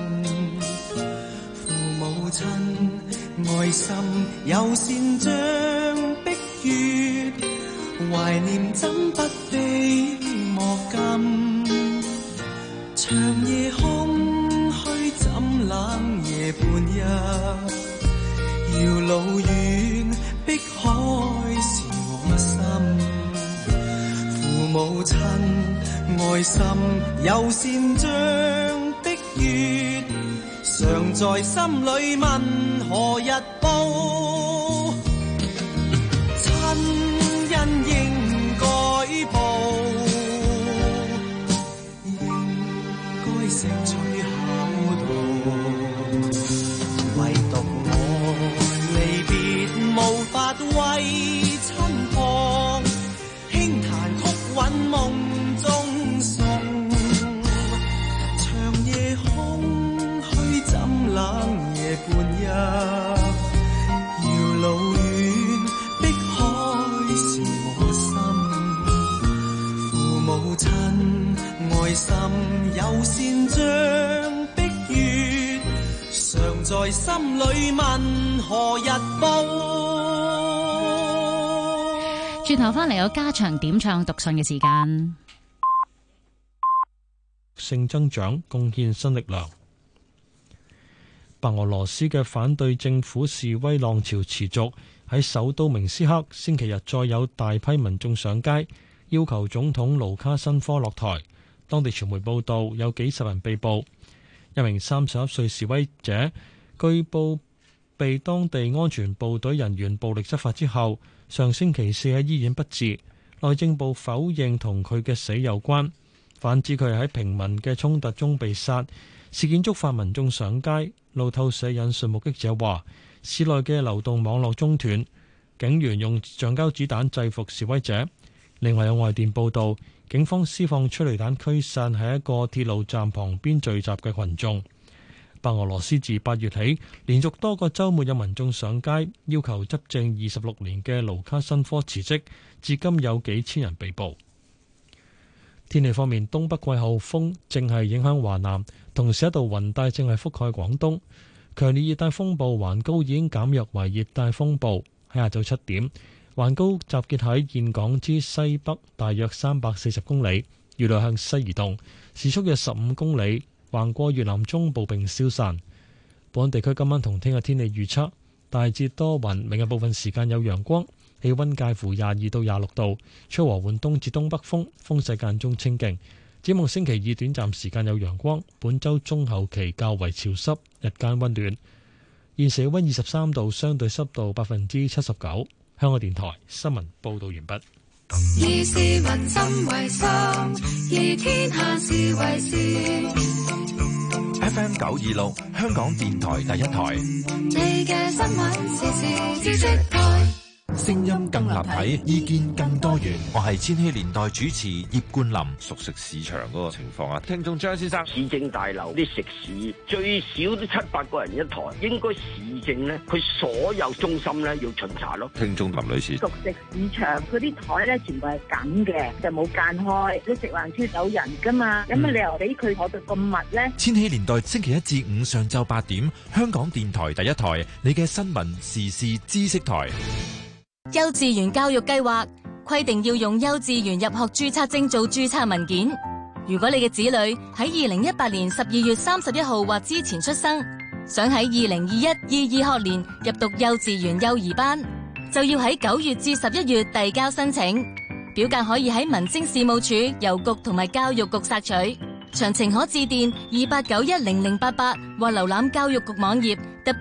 父母親愛心友善像碧月，懷念怎不比莫禁。長夜空虛怎冷夜半日，遙路遠碧海是我心。父母親愛心友善像碧月，常在心裏問何日報。親恩應該報，識取孝道。唯獨我離別無法為親旁，輕彈曲韻夢中送。長夜空虛怎冷夜半日，遙路遠碧海是我心。父母親愛心友善像碧月，常在心裏問何日報。 轉頭翻嚟有家長點唱讀信嘅時間。 性增長貢獻新力量。 白俄羅斯嘅反對政府示威浪潮持續，喺首都明斯克星期日再有大批民眾上街，要求總統盧卡申科落台。當地傳媒報道有幾十人被捕。一名31歲示威者據報被當地安全部隊人員暴力執法之後，上星期四喺醫院不治。內政部否認同佢嘅死有關，反指佢係喺平民嘅衝突中被殺。事件觸發民眾上街。路透社引述目擊者話，市內嘅流動網絡中斷，警員用橡膠子彈制服示威者。另外有外電報道，警方施放催淚彈驅散喺一個鐵路站旁邊聚集嘅群眾。白俄羅斯自8月起，連續多個週末有民眾上街，要求執政26年嘅盧卡申科辭職，至今有幾千人被捕。天氣方面，東北季候風正係影響華南，同時一道雲帶正係覆蓋廣東。強烈熱帶風暴環高已經減弱為熱帶風暴。喺下晝7點，環高集結喺峴港之西北大約340公里，預料向西移動，時速約15公里，橫過越南中部並消散。本港地區今晚同聽日天氣預測，大致多雲，明日部分時間有陽光，氣溫介乎22到26度，吹和緩東至東北風，風勢間中清勁。展望星期二短暫時間有陽光，本周中後期較為潮濕，日間溫暖。現時氣溫23度，相對濕度79%。香港電台新聞報道完畢。 以市民心為心，以天下事為事。 FM 926，香港電台第一台。 你嘅新聞時事知識台。 聲音更立體，意見更多元。 我係千禧年代主持葉冠霖。熟悉市場嗰個情況啊，聽眾張先生， 市政大樓啲食肆最少都7-8個人一台，應該市政咧，佢所有中心咧要巡查咯。 聽眾林女士， 熟食市場嗰啲台咧全部係咁嘅，就冇間開，你食環署有人噶嘛，有乜理由俾佢坐到咁密咧？ 千禧年代星期1至5上晝8點，香港電台第一台，你嘅新聞時事知識台。 幼稚園教育計劃規定要用幼稚園入學註冊證做註冊文件。如果你嘅子女喺2018年12月31號或之前出生，想喺2021-22學年入讀幼稚園幼兒班，就要喺9月至11月遞交申請。表格可以喺民政事務處、郵局同埋教育局索取。詳情可致電28910088或瀏覽教育局網頁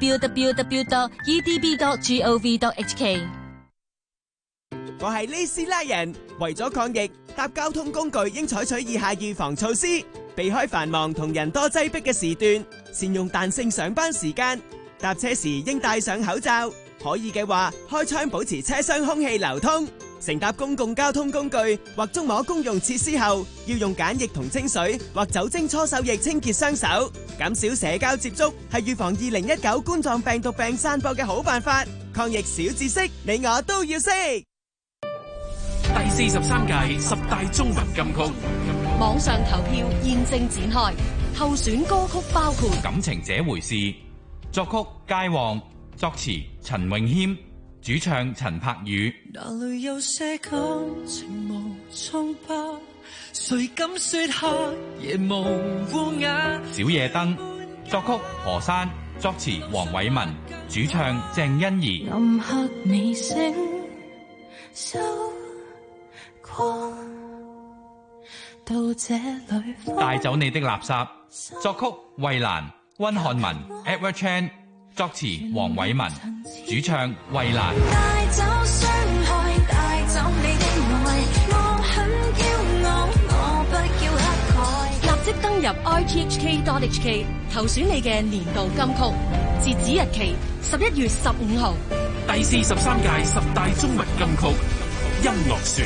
www.edb.gov.hk。 我係呢斯拉人，為咗抗疫，搭交通工具應採取以下預防措施：避開繁忙同人多擠迫嘅時段，善用彈性上班時間，搭車時應戴上口罩，可以嘅話開窗保持車廂空氣流通。乘搭公共交通工具或觸摸公用設施後，要用梘液同清水或酒精搓手液清潔雙手。減少社交接觸係預防2019冠狀病毒病散播嘅好辦法。抗疫小知識，你我都要識。 第43屆10大中文金曲網上投票現正展開，候選歌曲包括《 感情這回事》，作曲佳旺，作詞陳詠謙，主唱陳柏宇。 哪裏有些感情無從白，誰敢說黑夜無烏鴉？ 小夜燈，作曲何山，作詞黃偉文，主唱鄭欣宜。 暗黑你醒收光到這裏， 帶走你的垃圾，作曲衛蘭、溫漢文、Edward Chan， 作詞黃偉文，主唱衛蘭。 帶走傷害，帶走你的愛，我很驕傲，我不叫乞丐。 立即登入 rthk.hk 投選你嘅年度金曲，截止日期11月15號。 第43屆10大中文金曲音樂船。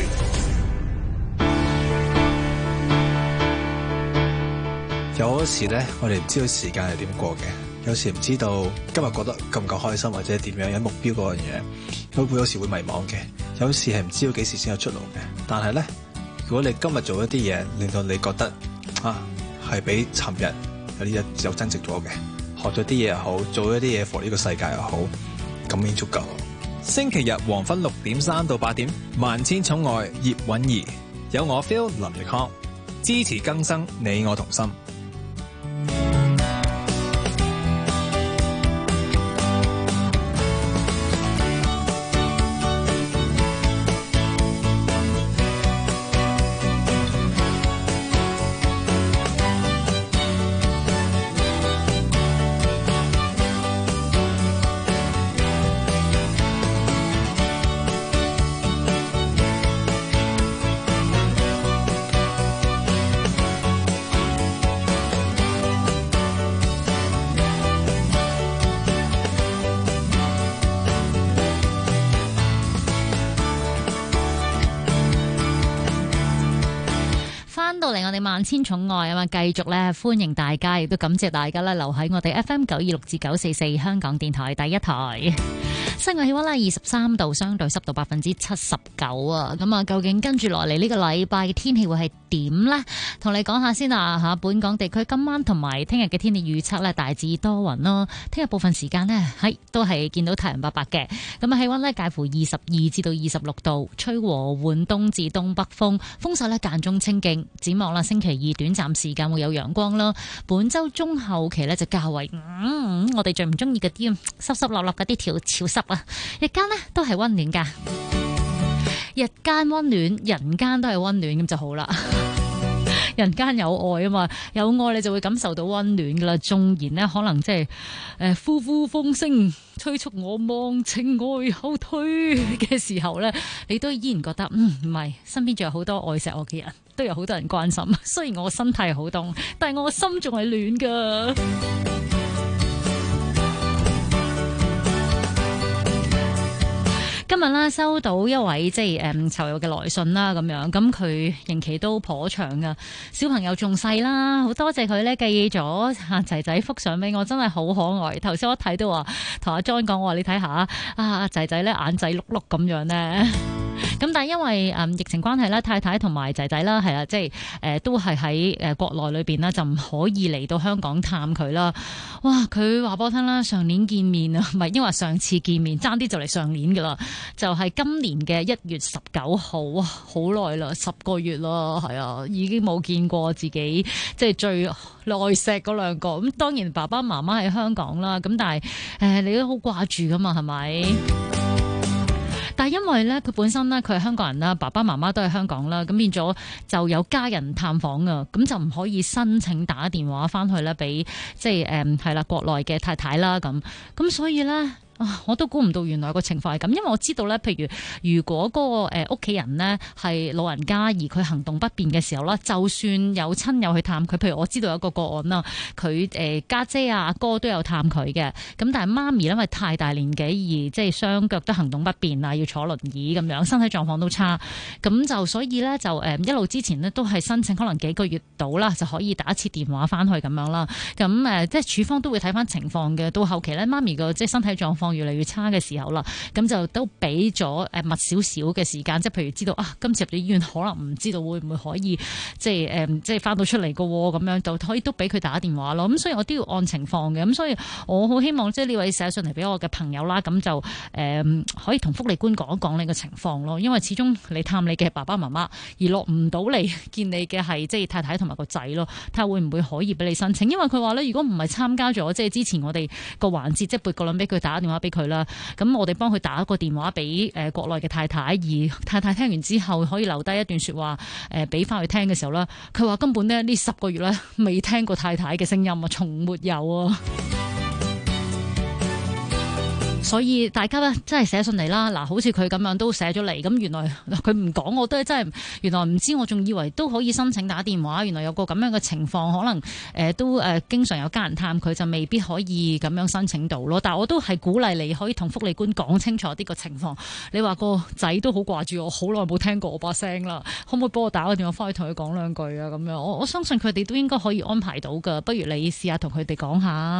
有時咧，我哋唔知道時間係點過嘅，有時唔知道今日覺得夠唔夠開心或者點樣有目標嗰樣嘢，佢會有時會迷茫嘅，有時係唔知道幾時先有出路嘅。但係咧，如果你今日做一啲嘢，令到你覺得係比尋日有啲嘢有增值咗嘅，學咗啲嘢又好，做咗啲嘢 for 呢個世界又好，咁已經足夠。 星期日黃昏6點3到8點，萬千寵愛葉韻儀，有我 Phil 林奕康，支持更生，你我同心。 萬千寵愛啊嘛，繼續咧歡迎大家，亦都感謝大家咧留喺我哋 FM 926至944香港電台第一台。室外氣溫咧23度，相對濕度79%啊！咁啊，究竟跟住落嚟呢個禮拜嘅天氣會係點呢？同你講下先啊嚇！本港地區今晚同埋聽日嘅天氣預測咧，大致多雲咯。聽日部分時間呢，都係見到太陽白白嘅。咁啊，氣溫咧介乎22至到26度，吹和緩東至東北風，風勢咧間中清勁。展望啦，星期二短暫時間會有陽光啦。本週中後期咧就較為我哋最唔中意嗰啲濕濕立立嗰啲潮濕啊！日間呢都係溫暖噶，日間溫暖，人間都係溫暖咁就好啦。人間有愛啊嘛，有愛你就會感受到溫暖噶啦。縱然呢可能即係呼呼風聲催促我望情愛後退嘅時候呢，你都依然覺得唔係，身邊仲有好多愛錫我嘅人，都有好多人關心。雖然我身體好凍，但係我個心仲係暖噶。今日啦，收到一位即係囚友嘅來信啦，咁樣咁佢刑期都頗長噶，小朋友仲細啦，好多謝佢咧寄咗仔仔幅相俾我，真係好可愛。頭先我睇到話同阿 John 講，我話你睇下啊，仔仔咧眼仔碌碌咁樣咧。咁但係因為疫情關係啦，太太同埋仔仔啦，係啊，即係都係喺國內裏邊啦，就唔可以嚟到香港探佢啦。哇！佢話俾我聽啦，上年見面啊，唔係因為上次見面爭啲就嚟上年噶啦，就係今年嘅1月19號啊，好耐啦，10個月啦，係啊，已經冇見過自己即係最內錫嗰兩個。咁當然爸爸媽媽喺香港啦，咁但係你都好掛住噶嘛，係咪？但係因為咧，佢本身咧佢係香港人啦，爸爸媽媽都係香港啦，咁變咗就有家人探訪啊，咁就唔可以申請打電話翻去咧，俾即係係啦國內嘅太太啦，咁所以咧。我都估唔到原來個情況係咁，因為我知道咧，譬如果嗰個屋企人呢係老人家，而佢行動不便嘅時候啦，就算有親友去探佢，譬如我知道有一個案啦，佢家姐啊阿哥都有探佢嘅，咁但係媽咪因為太大年紀而即係雙腳都行動不便啊，要坐輪椅咁樣，身體狀況都差，咁就所以咧就一路之前呢都係申請可能幾個月到啦，就可以打一次電話翻去咁樣啦，咁即係處方都會睇翻情況嘅，到後期咧媽咪個即係身體狀況越嚟越差嘅時候啦，咁就都俾咗密少少嘅時間，即係譬如知道啊，今次入咗醫院可能唔知道會唔會可以即係翻到出嚟嘅喎，咁樣就可以都俾佢打電話咯。咁所以我都要按情況嘅，咁所以我好希望即係呢位寫信嚟俾我嘅朋友啦，咁就可以同福利官講一講你嘅情況咯，因為始終你探你嘅爸爸媽媽，而落唔到嚟見你嘅係即係太太同埋個仔咯，睇下會唔會可以俾你申請，因為佢話咧，如果唔係參加咗即係之前我哋個環節，即係撥個輪俾佢打電話俾佢啦，咁我哋幫佢打一個電話俾國內嘅太太，而太太聽完之後可以留低一段說話俾翻佢聽嘅時候啦，佢話根本呢10個月咧未聽過太太嘅聲音啊，從沒有啊。所以大家咧真係寫信嚟啦，嗱，好似佢咁樣都寫咗嚟，咁原來佢唔講我都係真係原來唔知，我仲以為都可以申請打電話，原來有個咁樣嘅情況，可能都經常有家人探佢，就未必可以咁樣申請到咯。但係我都係鼓勵你可以同福利官講清楚呢個情況。你話個仔都好掛住我，好耐冇聽過我把聲啦，可唔可以幫我打個電話翻去同佢講兩句啊？咁樣我相信佢哋都應該可以安排到噶，不如你試下同佢哋講下。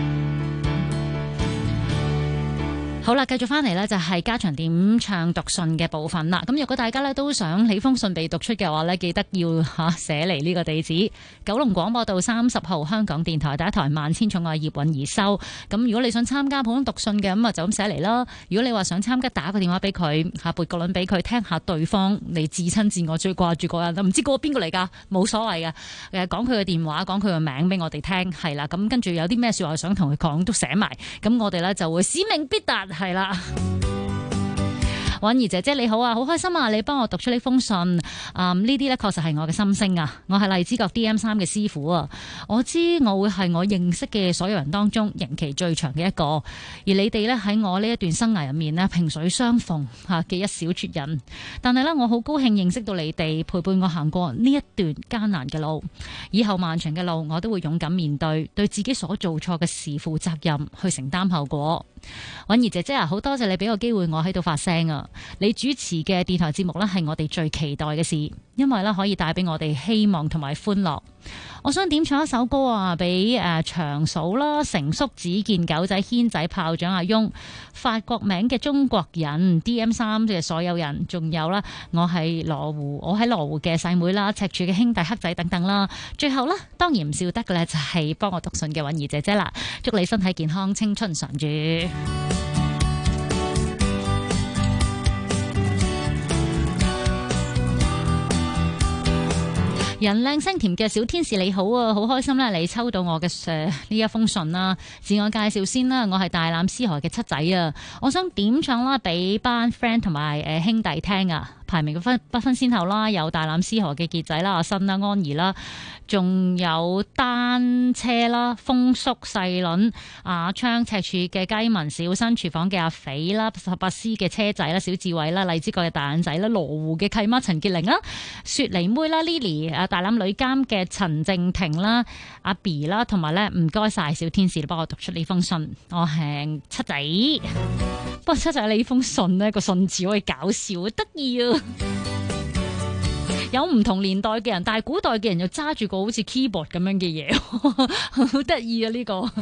好啦，繼續翻嚟呢就係家長點唱讀信嘅部分啦。咁如果大家呢都想你封信被讀出嘅話呢，記得要寫嚟呢個地址：九龍廣播道30號香港電台第一台萬千寵愛葉韻儀收。咁如果你想參加普通讀信嘅，咁啊就咁寫嚟啦。如果你話想參加，打個電話俾佢，撥個輪俾佢，聽下對方你至親至愛最掛住嗰人，唔知嗰個邊個嚟噶，冇所謂嘅。講佢嘅電話，講佢嘅名俾我哋聽，係啦。咁跟住有啲咩說話想同佢講，都寫埋。咁我哋呢就會使命必達。係啦，韻儀姐姐你好啊，好開心啊！你幫我讀出呢封信，呢啲呢確實係我嘅心聲啊！我係荔枝角 DM3 嘅師傅啊，我知我會係我認識嘅所有人當中刑期最長嘅一個，而你哋呢喺我呢一段生涯入面呢萍水相逢嘅一小撮人，但係呢，我好高興認識到你哋陪伴我行過呢一段艱難嘅路，以後漫長嘅路我都會勇敢面對，對自己所做錯嘅事負責任，去承擔後果。 韻兒姐姐啊，好多謝你俾個機會我喺度發聲啊！你主持嘅電台節目呢，係我哋最期待嘅事，因為呢可以帶俾我哋希望同埋歡樂。我想點唱一首歌啊，俾長嫂啦、成叔、子健、狗仔、軒仔、炮仗阿翁、法國名嘅中國人、DM3嘅所有人，仲有啦，我喺羅湖嘅細妹啦、赤柱嘅兄弟黑仔等等啦。最後啦，當然唔笑得嘅咧，就係幫我讀信嘅韻兒姐姐啦。祝你身體健康，青春常駐。人靚聲甜嘅小天使你好啊，好開心啦！你抽到我嘅呢一封信啦。自我介紹先啦，我係大欖獅河嘅七仔啊，我想點唱啦俾班 friend 同埋兄弟聽啊。排名嘅不分先後啦，有大欖獅河嘅傑仔啦、阿新啦、安怡啦，仲有單車啦、風叔、細倫、阿昌、赤柱嘅雞文、小新廚房嘅阿肥啦、18C嘅車仔啦、小智慧啦、荔枝角嘅大眼仔啦、羅湖嘅契媽陳潔玲啦、雪梨妹啦、Lily 大欖女監嘅陳靜婷啦、阿 B 啦，同埋咧唔該晒小天使幫我讀出呢封信，我係七仔。不過七仔你呢封信呢個信字好搞笑，得意啊！有唔同年代嘅人，但係古代嘅人又揸住個好似 keyboard 咁樣嘅嘢，好得意啊！呢個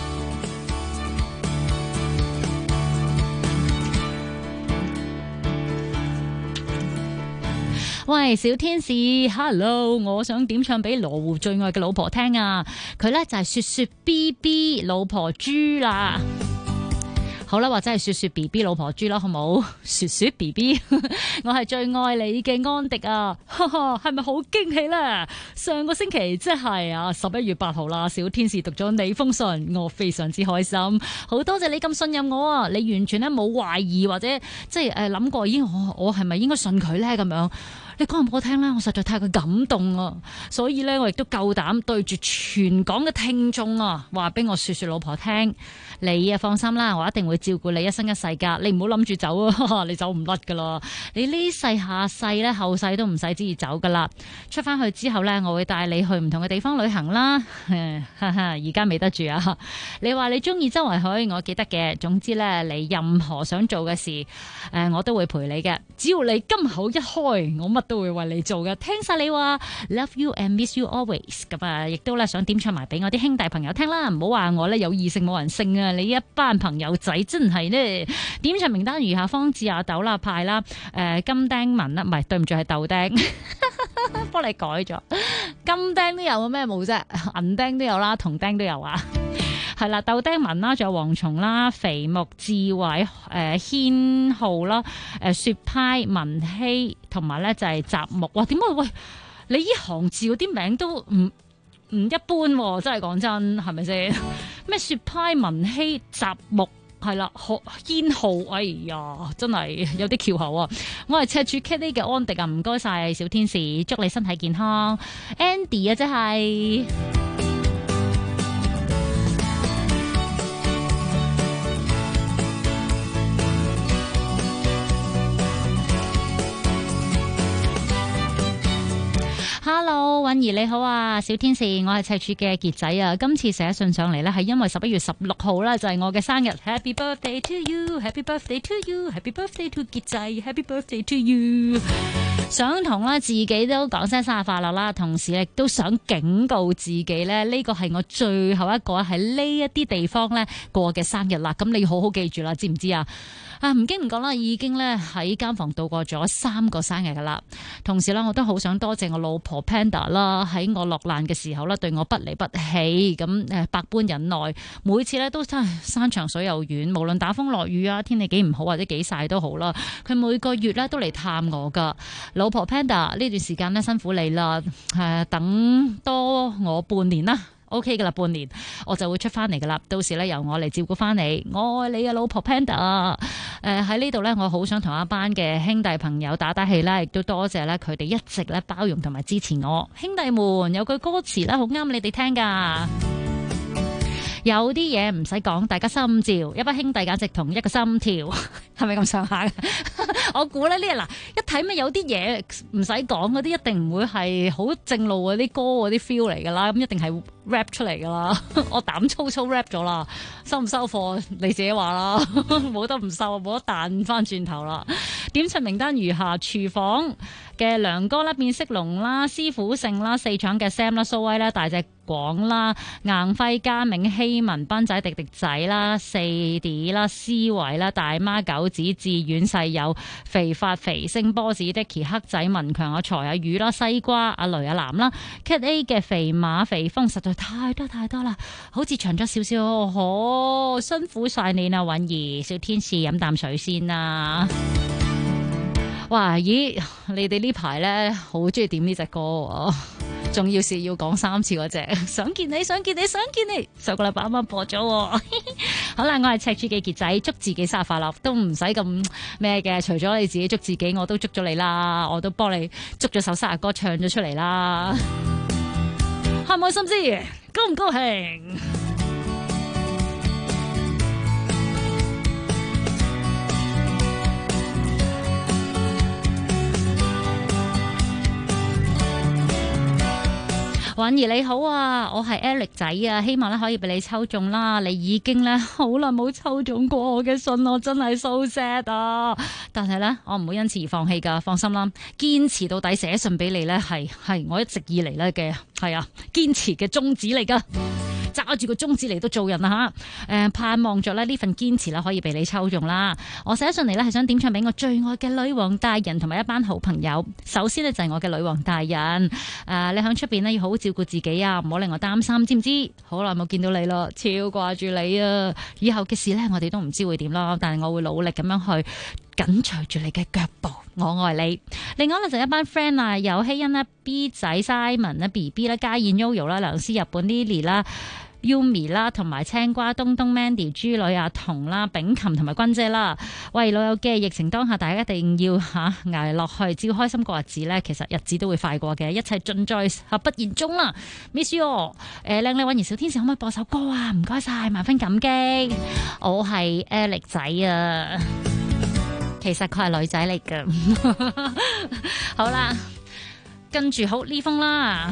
喂，小天使 ，Hello， 我想點唱俾羅湖最愛嘅老婆聽啊！佢呢就係雪雪 BB 老婆豬啦。好啦，或者係雪雪 BB 老婆豬啦，好冇？雪雪 BB， 我係最愛你嘅安迪啊，係咪好驚喜咧？上個星期即係11月8號啦，小天使讀咗你封信，我非常之開心，好多謝你咁信任我啊！你完全咧冇懷疑或者即係諗過，我係咪應該信佢咧？咁樣你講俾我聽啦，我實在太過感動啊！所以咧，我亦都夠膽對住全港嘅聽眾啊，話俾我雪雪老婆聽。你放心啦，我一定會照顧你一生一世噶，你唔好諗住走啊，你走唔甩噶啦，你呢世下世咧後世都唔使旨意走噶啦。出翻去之後咧，我會帶你去唔同嘅地方旅行啦。而家未得住啊！你話你中意周圍去，我記得嘅。總之咧，你任何想做嘅事，我都會陪你嘅。只要你金口一開，我乜都會為你做嘅。聽晒你話 ，Love you and miss you always。咁啊，亦都咧想點唱埋俾我啲兄弟朋友聽啦。唔好話我咧有異性冇人性啊！你一班朋友仔真係呢，點唱名單如下：方志、阿豆啦、派啦、金釘文啦，唔係，對唔住係豆釘，幫你改咗。金釘都有咩冇啫？銀釘都有啦，銅釘都有啊。係啦，豆釘文啦，仲有蝗蟲啦、肥木、智慧、軒浩啦、雪派、文希，同埋咧就係雜木。哇，點解喂？你呢行字嗰啲名都唔一般喎，真係講真，係咪先？咩雪派、文希、雜木，係啦，軒浩，哎呀，真係有啲翹口啊！我係赤柱 K 嘅安迪啊，唔該晒小天使，祝你身體健康。Andy 啊，真係。Hello， 韻兒你好啊，小天使，我係赤柱嘅傑仔啊。今次寫信上嚟呢，係因為11月16號啦，就係我嘅生日。Happy birthday to you，Happy birthday to you，Happy birthday to 傑仔，Happy birthday to you。想同咧自己都講聲生日快樂啦，同時亦都想警告自己咧，呢個係我最後一個喺呢一啲地方咧過嘅生日啦。咁你要好好記住啦，知唔知啊？唔經唔講啦，已經咧喺間房度過咗3個生日噶啦。同時咧，我都好想多謝我老婆 Panda 啦，喺我落難嘅時候咧，對我不離不棄，咁百般忍耐，每次咧都真係山長水又遠，無論打風落雨啊，天氣幾唔好或者幾曬都好啦，佢每個月咧都嚟探我噶。老婆 Panda 呢段時間咧辛苦你啦，等多我半年啦。OK 噶啦，半年我就會出翻嚟噶啦，到時咧由我嚟照顧翻你，我愛你嘅老婆 Panda。喺呢度咧，我好想同一班嘅兄弟朋友打打氣啦，亦都多謝咧佢哋一直咧包容同埋支持我。兄弟們，有句歌詞咧好啱你哋聽噶。有啲嘢唔使講，大家心照，一班兄弟簡直同一個心跳，係咪咁上下？我估咧呢嗱，一睇咩有啲嘢唔使講嗰啲，一定唔會係好正路嗰啲歌嗰啲 feel 嚟噶啦，咁一定係 rap 出嚟噶啦，我膽粗粗 rap 咗啦，收唔收貨你自己話啦，冇得唔收，冇得彈翻轉頭啦。點出名單如下：廚房嘅梁哥啦、變色龍啦、師傅勝啦、四廠嘅 Sam 啦、蘇威啦、大隻廣啦、硬輝、嘉銘、希文、班仔、迪迪仔啦、四 D 啦、思維啦、大媽九子、志遠、細友、肥發、肥星、波子、Dicky、黑仔、文強、阿財、阿宇啦、西瓜、阿雷、阿南啦、Kit A 嘅肥馬、肥風，實在太多啦，好似長咗少少，好辛苦晒你啦，允兒，小天使飲啖水先啦。哇！咦，你哋呢排咧好中意點呢隻歌喎，仲要是要講3次嗰隻，想見你，想見你，想見你。上個禮拜啱啱播咗。好啦，我係赤柱嘅傑仔，祝自己生日快樂，都唔使咁咩嘅。除咗你自己祝自己，我都祝咗你啦，我都幫你祝咗首生日歌唱咗出嚟啦。開唔開心先？高唔高興？允兒你好啊，我係 Alex 仔啊，希望咧可以俾你抽中啦。你已經咧好耐冇抽中過我嘅信，我真係 so sad 啊！但係咧，我唔會因此而放棄噶，放心啦，堅持到底寫信俾你咧，係我一直以嚟咧嘅堅持嘅宗旨嚟噶。揸住個宗旨嚟到做人啊吓，盼望着咧呢份堅持咧可以被你抽中啦。我寫信嚟咧係想點唱俾我最愛嘅女王大人同埋一班好朋友。首先呢，就係我嘅女王大人，你響出邊呢要好好照顧自己啊，唔好令我擔心，知唔知？好耐冇見到你咯，超掛住你啊！以後嘅事呢，我哋都唔知會點啦，但係我會努力咁樣去緊隨住你嘅腳步，我愛你。另外呢，就一班 friend 啊，有希恩啦、B 仔 Simon 啦、BB 啦、嘉燕 Yoyo 啦、梁思日本 Lily 啦、Yumi 啦，同埋青瓜東東 Mandy 豬女阿童啦、炳琴同埋君姐啦。喂，老友記，疫情當下，大家一定要捱落去，只要開心過日子呢，其實日子都會快過嘅，一切盡在不言中啦。Miss you， 靚靚允兒小天使可唔可以播首歌啊？唔該晒，萬分感激。我係 Alex 仔啊，其實佢係女仔嚟噶。好啦，跟住好呢封啦。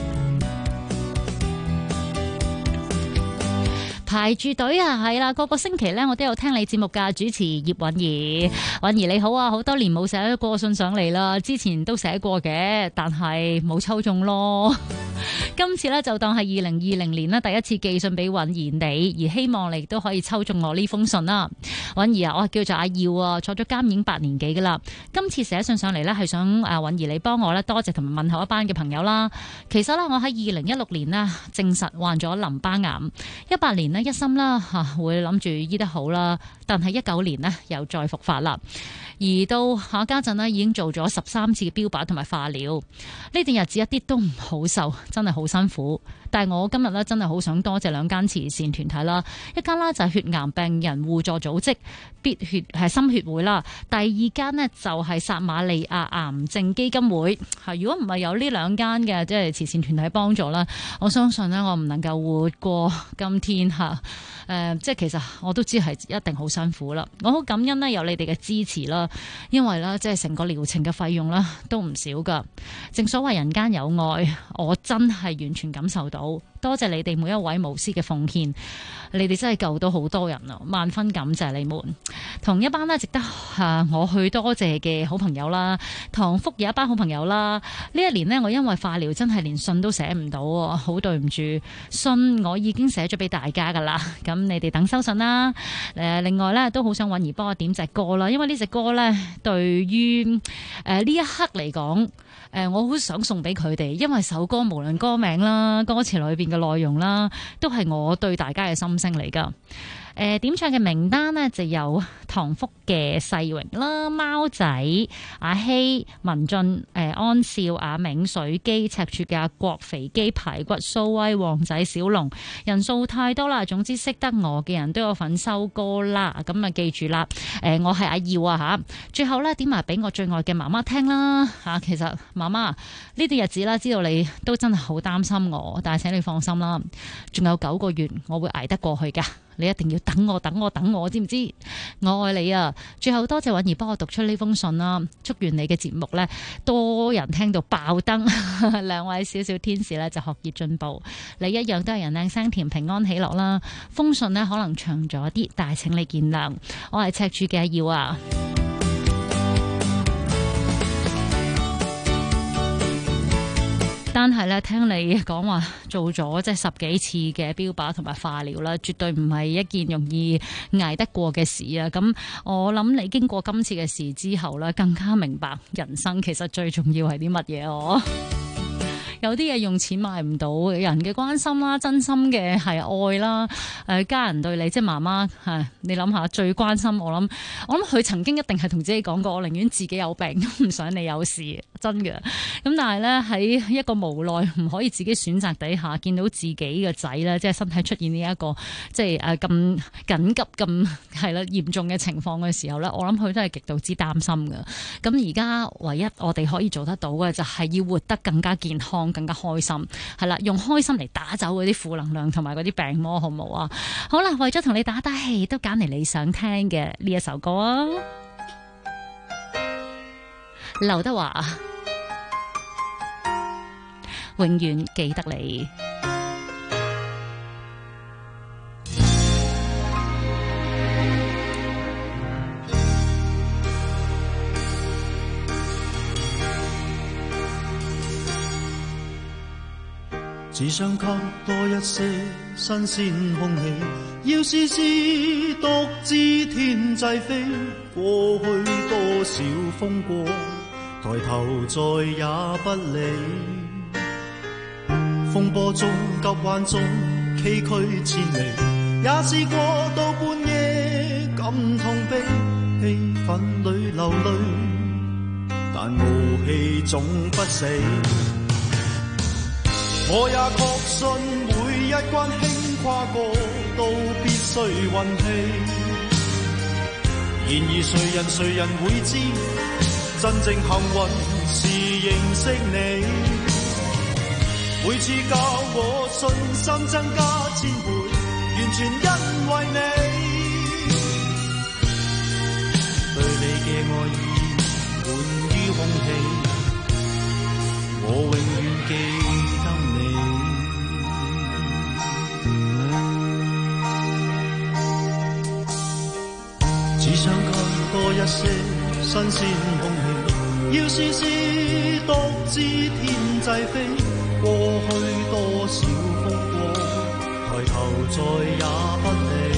排住隊啊，係啦，個個星期咧我都有聽你節目噶，主持葉允兒。允兒你好啊，好多年冇寫過信上嚟啦，之前都寫過嘅，但係冇抽中咯。今次咧就當係2020年啦，第一次寄信俾允兒你，而希望你都可以抽中我呢封信啦。允兒啊，我係叫做阿耀啊，坐咗監已經8年幾噶啦。今次寫信上嚟咧係想允兒你幫我咧多謝同埋問候一班嘅朋友啦。其實咧我喺2016年呢證實患咗淋巴癌，18年呢一心啦會諗住醫得好啦，但係19年呢又再復發啦。而到家陣呢已經做咗13次嘅標靶同埋化療，呢段日子一啲都唔好受，真係好辛苦。但係我今日呢真係好想多謝2間慈善團體啦，一間啦就係血癌病人互助組織必血係心血會啦，第2間呢就係撒瑪利亞癌症基金會。如果唔係有呢2間嘅即係慈善團體幫助啦，我相信呢我唔能夠活過今天吓。即係其實我都知係一定好辛苦啦，我好感恩呢有你哋嘅支持啦，因為咧即係成個療程嘅費用啦都唔少噶。正所謂人間有愛，我真係完全感受到，多謝你哋每一位無私嘅奉獻，你哋真係救到好多人啊，萬分感謝你們。同一班呢值得我去多謝嘅好朋友啦，唐福有一班好朋友啦。呢一年呢我因為化療真係連信都寫唔到，好對唔住，信我已經寫咗俾大家噶啦，咁你哋等收信啦。另外咧都好想允兒幫我點隻歌啦，因為呢隻歌咧對於呢一刻嚟講，我好想送俾佢哋，因為首歌無論歌名啦、歌詞裏邊嘅內容啦，都係我對大家嘅心聲嚟噶。點唱嘅名單呢就有唐福嘅世榮啦、貓仔、阿希、文俊、安少、阿明、水基、赤柱嘅國肥基、排骨、蘇威、旺仔、小龍，人數太多啦。總之識得我嘅人都有份收歌啦。咁啊記住啦，我係阿耀啊吓。最後呢點埋俾我最愛嘅媽媽聽啦吓。其實媽媽呢啲日子啦，知道你都真係好擔心我，但係請你放心啦，仲有9個月我會捱得過去噶。 你一定要等我，知唔知？我愛你啊！最後多謝允兒幫我讀出呢封信啦，祝願你嘅節目呢，多人聽到爆燈，兩位小小天使呢，就學業進步，你一樣都係人靚聲甜，平安喜樂啦。封信呢，可能長咗啲，但係請你見諒。我係赤柱嘅阿耀啊。但係咧，聽你講話做咗即係10幾次嘅標靶同埋化療啦，絕對唔係一件容易捱得過嘅事啊！咁我諗你經過今次嘅事之後咧，更加明白人生其實最重要係啲乜嘢哦。有啲嘢用錢買唔到，人嘅關心啦，真心嘅係愛啦，家人對你即係媽媽，你諗下最關心我諗佢曾經一定係同自己講過，我寧願自己有病都唔想你有事，真嘅。咁但係咧喺一個無奈唔可以自己選擇底下，見到自己嘅仔咧，即係身體出現呢一個即係咁緊急咁係啦嚴重嘅情況嘅時候咧，我諗佢都係極度之擔心嘅。咁而家唯一我哋可以做得到嘅就係要活得更加健康，更加開心，係啦，用開心嚟打走嗰啲負能量同埋嗰啲病魔，好唔好啊？好啦，為咗同你打打氣，都揀嚟你想聽嘅呢一首歌啊，劉德華，永遠記得你。 只想給多一些新鮮空氣，要試試獨自天際飛。過去多少風波，抬頭再也不理。風波中急彎中崎嶇千里，也試過到半夜感痛悲，氣憤裏流淚，但傲氣總不死。我也確信每一關輕跨過都必須運氣，然而誰人會知，真正幸運是認識你。每次教我信心增加千倍，完全因為你對你嘅愛意滿於空氣，我永遠記得你。只想給多一些新鮮空氣，要試試獨自天際飛。過去多少風波，抬頭再也不理。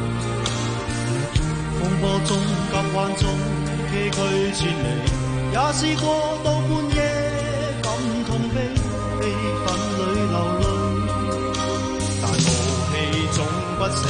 風波中急彎中崎嶇千里，也試過到半夜感痛悲，氣憤裏流淚，但傲氣總不死。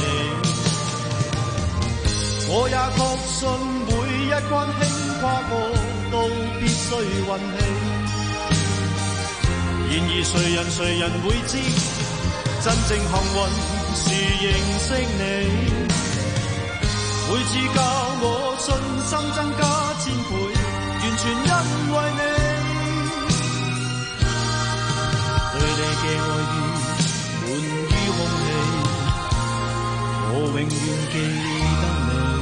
我也確信每一關輕跨過都必須運氣，然而誰人會知，真正幸運是認識你。每次教我信心增加千倍，完全因為你對你嘅愛意滿於空氣，我永遠記得你。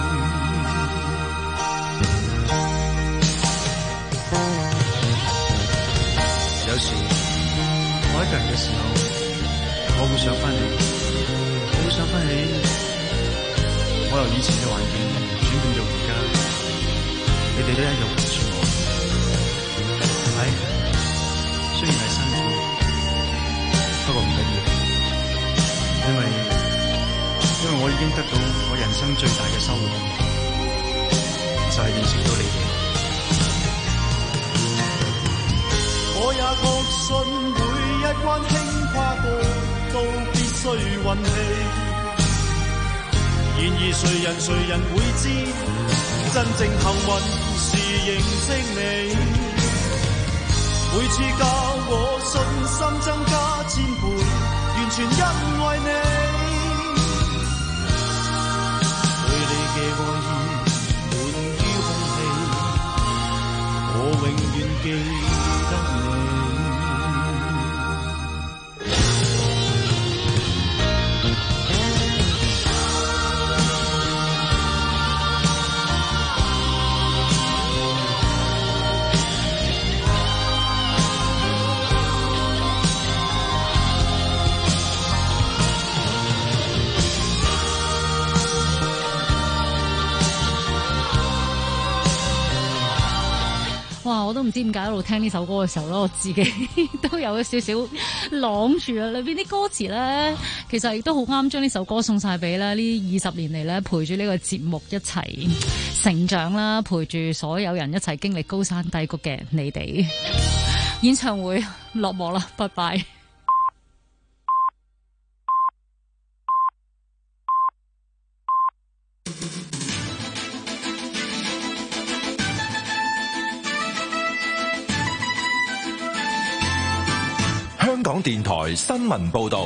有時我一個人嘅時候，我會想翻你，我會想翻起我由以前嘅環境轉變到而家，你哋都一樣陪住我。係，雖然係辛苦，不過唔緊要，因為我已經得到我人生最大嘅收穫，就係認識到你哋。我也確信每一關輕跨過都必須運氣，然而誰人會知，真正幸運是認識你。每次教我信心增加千倍，完全因為你對你嘅愛意滿於空氣，我永遠記得你。 我都唔知點解一路聽呢首歌嘅時候咧，我自己都有一少少朗住啊！裏邊啲歌詞咧，其實亦都好啱將呢首歌送晒俾咧呢20年嚟咧陪住呢個節目一齊成長啦，陪住所有人一齊經歷高山低谷嘅你哋。演唱會落幕啦，拜拜。 香港電台新聞報道，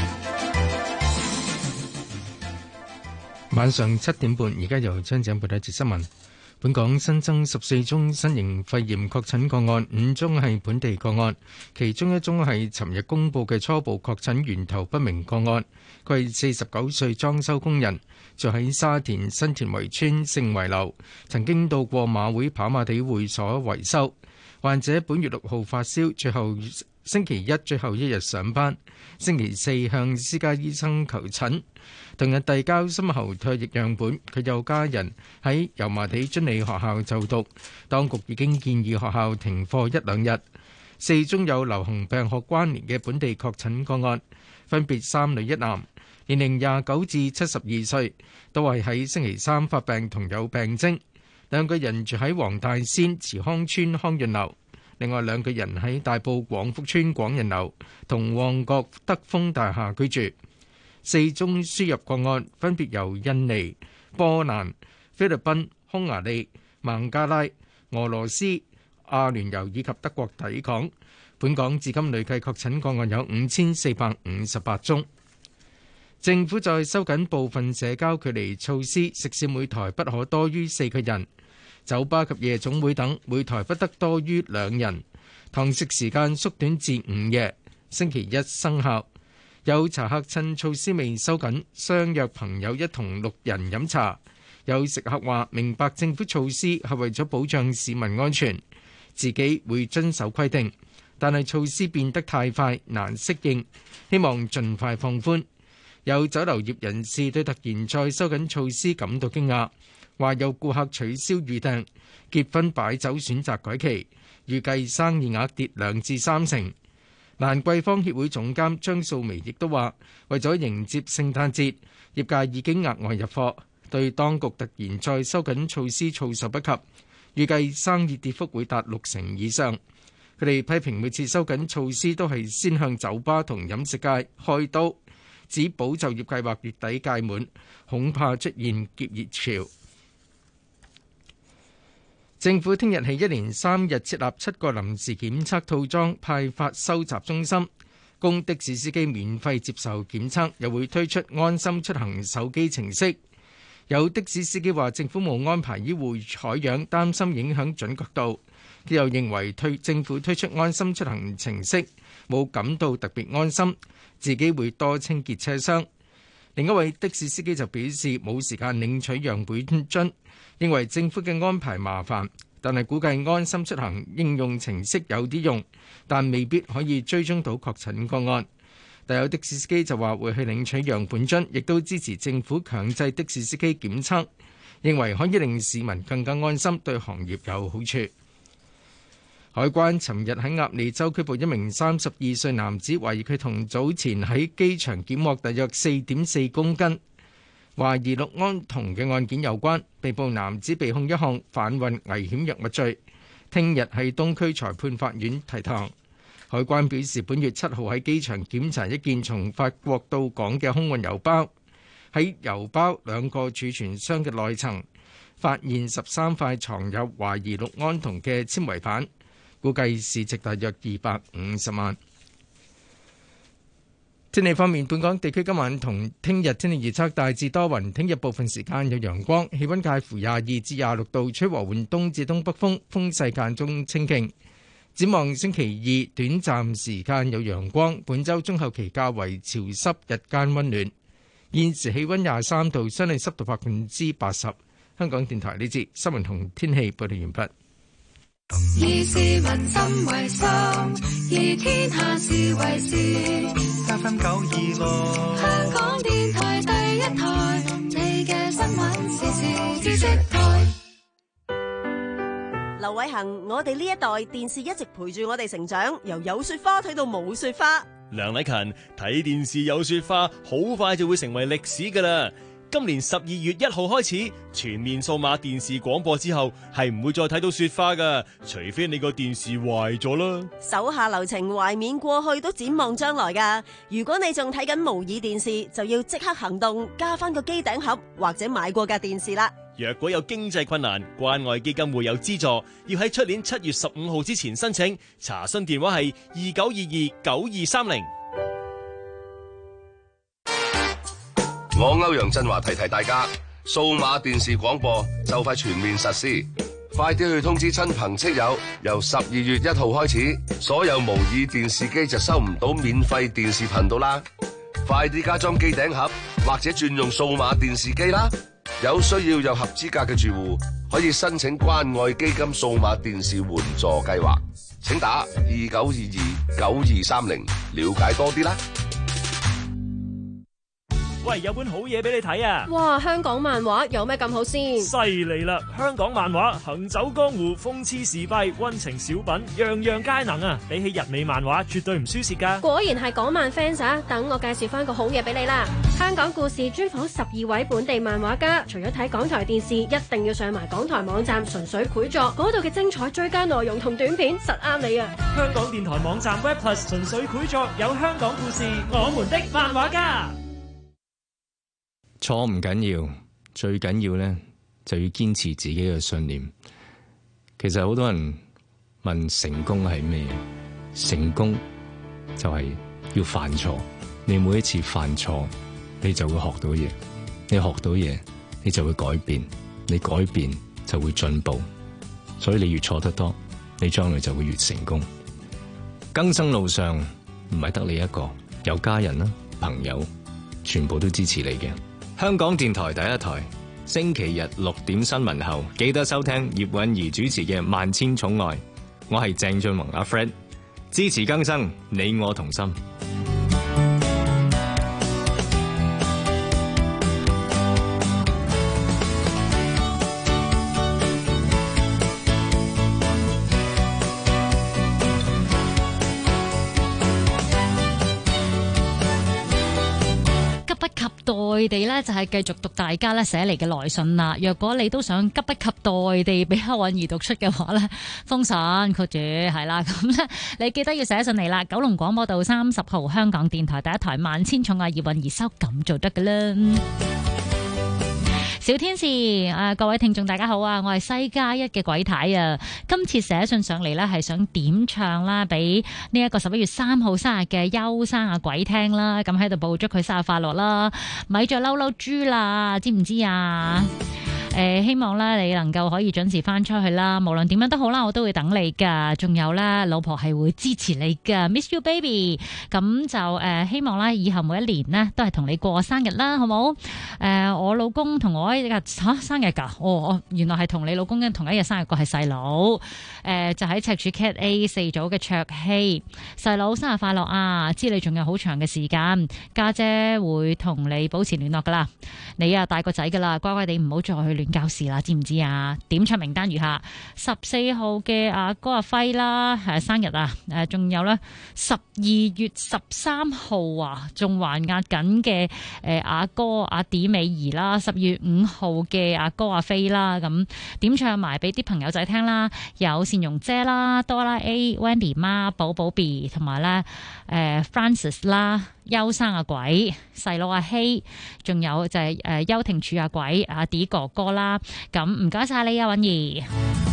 晚上7點半，而家由張井報道一節新聞。本港新增14宗新型肺炎確診個案，5宗係本地個案，其中1宗係尋日公布嘅初步確診源頭不明個案。佢係49歲裝修工人，住喺沙田新田圍村盛圍樓，曾經到過馬會跑馬地會所維修。患者本月6號發燒，星期一最後一日上班，星期四向私家醫生求診，同日遞交深喉唾液樣本。佢有家人喺油麻地津理學校就讀，當局已經建議學校停課1-2日。4宗有流行病學關聯嘅本地確診個案，分別3女1男，年齡29至72歲，都係喺星期三發病同有病徵。2個人住喺黃大仙慈康村康潤樓。另外2個人喺大埔廣福村廣仁樓同旺角德豐大廈居住。4宗輸入個案分別由印尼、波蘭、菲律賓、匈牙利、孟加拉、俄羅斯、阿聯酋以及德國抵港。本港至今累計確診個案有5458宗。政府在收緊部分社交距離措施，食肆每台不可多於4個人。酒吧及夜總會等每台不得多於2人，堂食時間縮短至午夜。星期一生效。有茶客趁措施未收緊，相約朋友一同6人飲茶。有食客話明白政府措施係為咗保障市民安全，自己會遵守規定，但係措施變得太快，難適應，希望盡快放寬。有酒樓業人士對突然再收緊措施感到驚訝。話有顧客取消預訂，結婚擺酒選擇改期，預計生意額跌2至3成。蘭桂坊協會總監張素眉亦都話，為咗迎接聖誕節，業界已經額外入貨，對當局突然再收緊措施措手不及，預計生意跌幅會達6成以上。佢哋批評每次收緊措施都係先向酒吧同飲食界開刀，指保就業計劃月底屆滿，恐怕出現結業潮。政府聽日起1連3日設立7個臨時檢測套裝派發收集中心，供的士司機免費接受檢測，又會推出安心出行手機程式。有的士司機話政府冇安排醫護採樣，擔心影響準確度。佢又認為政府推出安心出行程式冇感到特別安心，自己會多清潔車廂。另一位的士司機就表示冇時間領取樣本樽，認為政府嘅安排麻煩，但係估計安心出行應用程式有啲用，但未必可以追蹤到確診個案。但有的士司機就話會去領取樣本樽，亦都支持政府強制的士司機檢測，認為可以令市民更加安心，對行業有好處。海關尋日喺鴨脷洲拘捕一名32歲男子，懷疑佢同早前喺機場檢獲大約4.4公斤懷疑氯胺酮嘅案件有關。被捕男子被控一項販運危險藥物罪，聽日喺東區裁判法院提堂。海關表示，本月7號喺機場檢查一件從法國到港嘅空運郵包，喺郵包2個儲存箱嘅內層發現13塊藏有懷疑氯胺酮嘅纖維板，估計市值大約250萬。天氣方面，本港地區今晚同聽日天氣預測大致多雲，聽日部分時間有陽光，氣溫介乎22至26度，吹和緩東至東北風，風勢間中清勁。展望星期2，短暫時間有陽光，本週中後期較為潮濕，日間溫暖。現時氣溫23度，相對濕度80%。香港電台呢節新聞同天氣報道完畢。 以市民心為心，以天下事為事。 FM 926， 香港電台第一台，你嘅新聞時事知識台。 流劉偉恒，我哋呢一代電視一直陪住我哋成長，由有雪花睇到冇雪花。 梁禮勤，睇電視有雪花，好快就會成為歷史㗎喇。今年12月1號開始，全面數碼電視廣播之後，係唔會再睇到雪花㗎，除非你個電視壞咗啦。 手下留情，懷緬過去，都展望將來㗎。如果你仲睇緊模擬電視，就要即刻行動，加返個機頂盒或者買過架電視啦。 若果有經濟困難，關愛基金會有資助，要喺出年7月15號之前申請。查詢電話係29229230。 我歐陽振華提大家，數碼電視廣播就快全面實施，快啲去通知親朋戚友。由12月1號開始，所有模擬電視機就收唔到免費電視頻道啦。快啲加裝機頂盒或者轉用數碼電視機啦。有需要有合資格嘅住戶可以申請關愛基金數碼電視援助計劃，請打29229230了解多啲啦。 喂，有本好嘢俾你睇啊！ 哇，香港漫畫有咩咁好先？ 犀利啦！香港漫畫行走江湖、諷刺時弊、溫情小品，樣樣皆能啊！比起日美漫畫，絕對唔輸蝕噶。 果然係港漫 fans 啊！等我介紹翻個好嘢俾你啦！香港故事專訪12位本地漫畫家，除咗睇港台電視，一定要上埋港台網站純粹繪作，嗰度嘅精彩追加內容同短片實啱你啊！ 香港電台網站 Web Plus 純粹繪作，有香港故事，我們的漫畫家。 錯唔緊要，最緊要咧就要堅持自己嘅信念。其實好多人問成功係咩？成功就係要犯錯。你每一次犯錯，你就會學到嘢。你學到嘢，你就會改變。你改變就會進步。所以你越錯得多，你將來就會越成功。更生路上唔係得你一個，有家人啦、朋友，全部都支持你嘅。香港電台第一台，星期日6點新聞後，記得收聽葉韻儀主持嘅《萬千寵愛》。我係鄭俊弘阿 Fred， 支持更生，你我同心。 內地咧就係繼續讀大家咧寫嚟嘅來信啦。若果你都想急不及待地俾阿韻儀讀出嘅話咧，封信括住係啦。咁咧你記得要寫信嚟啦。九龍廣播道30號香港電台第一台萬千寵愛葉韻儀收，咁做得噶啦。小天使，各位聽眾大家好啊，我係西加一嘅鬼太啊。今次寫信上嚟呢係想點唱啦，俾呢一個11月3號生日嘅邱生阿鬼聽啦。咁喺度報祝佢生日快樂啦，咪再嬲嬲豬啦，知唔知啊？希望咧你能夠可以準時翻出去啦，無論點樣都好啦，我都會等你噶。仲有咧，老婆係會支持你噶 ，Miss you baby。咁就希望咧以後每一年呢都係同你過生日啦，好冇？我老公同我一日生日噶，原來係同你老公同一日生日個係細佬。就喺赤柱 Cat A 4組嘅卓希，細佬生日快樂啊！知你仲有好長嘅時間，家姐會同你保持聯絡噶啦。你啊大個仔噶啦，乖乖地唔好再去亂教事啦，知唔知啊？點唱名單如下：14號嘅阿哥阿輝啦，生日啊！仲有咧12月13號啊，仲還押緊嘅阿哥阿迪美儀啦，12月5號嘅阿哥阿飛啦，咁點唱埋俾啲朋友仔聽啦，有善容姐啦、多啦 A、Wendy 媽、寶寶 B 同埋咧Francis 啦、邱生阿鬼、細佬阿希，仲有就係邱庭柱阿鬼、阿 D 哥哥啦。咁唔該晒你啊，韻儀。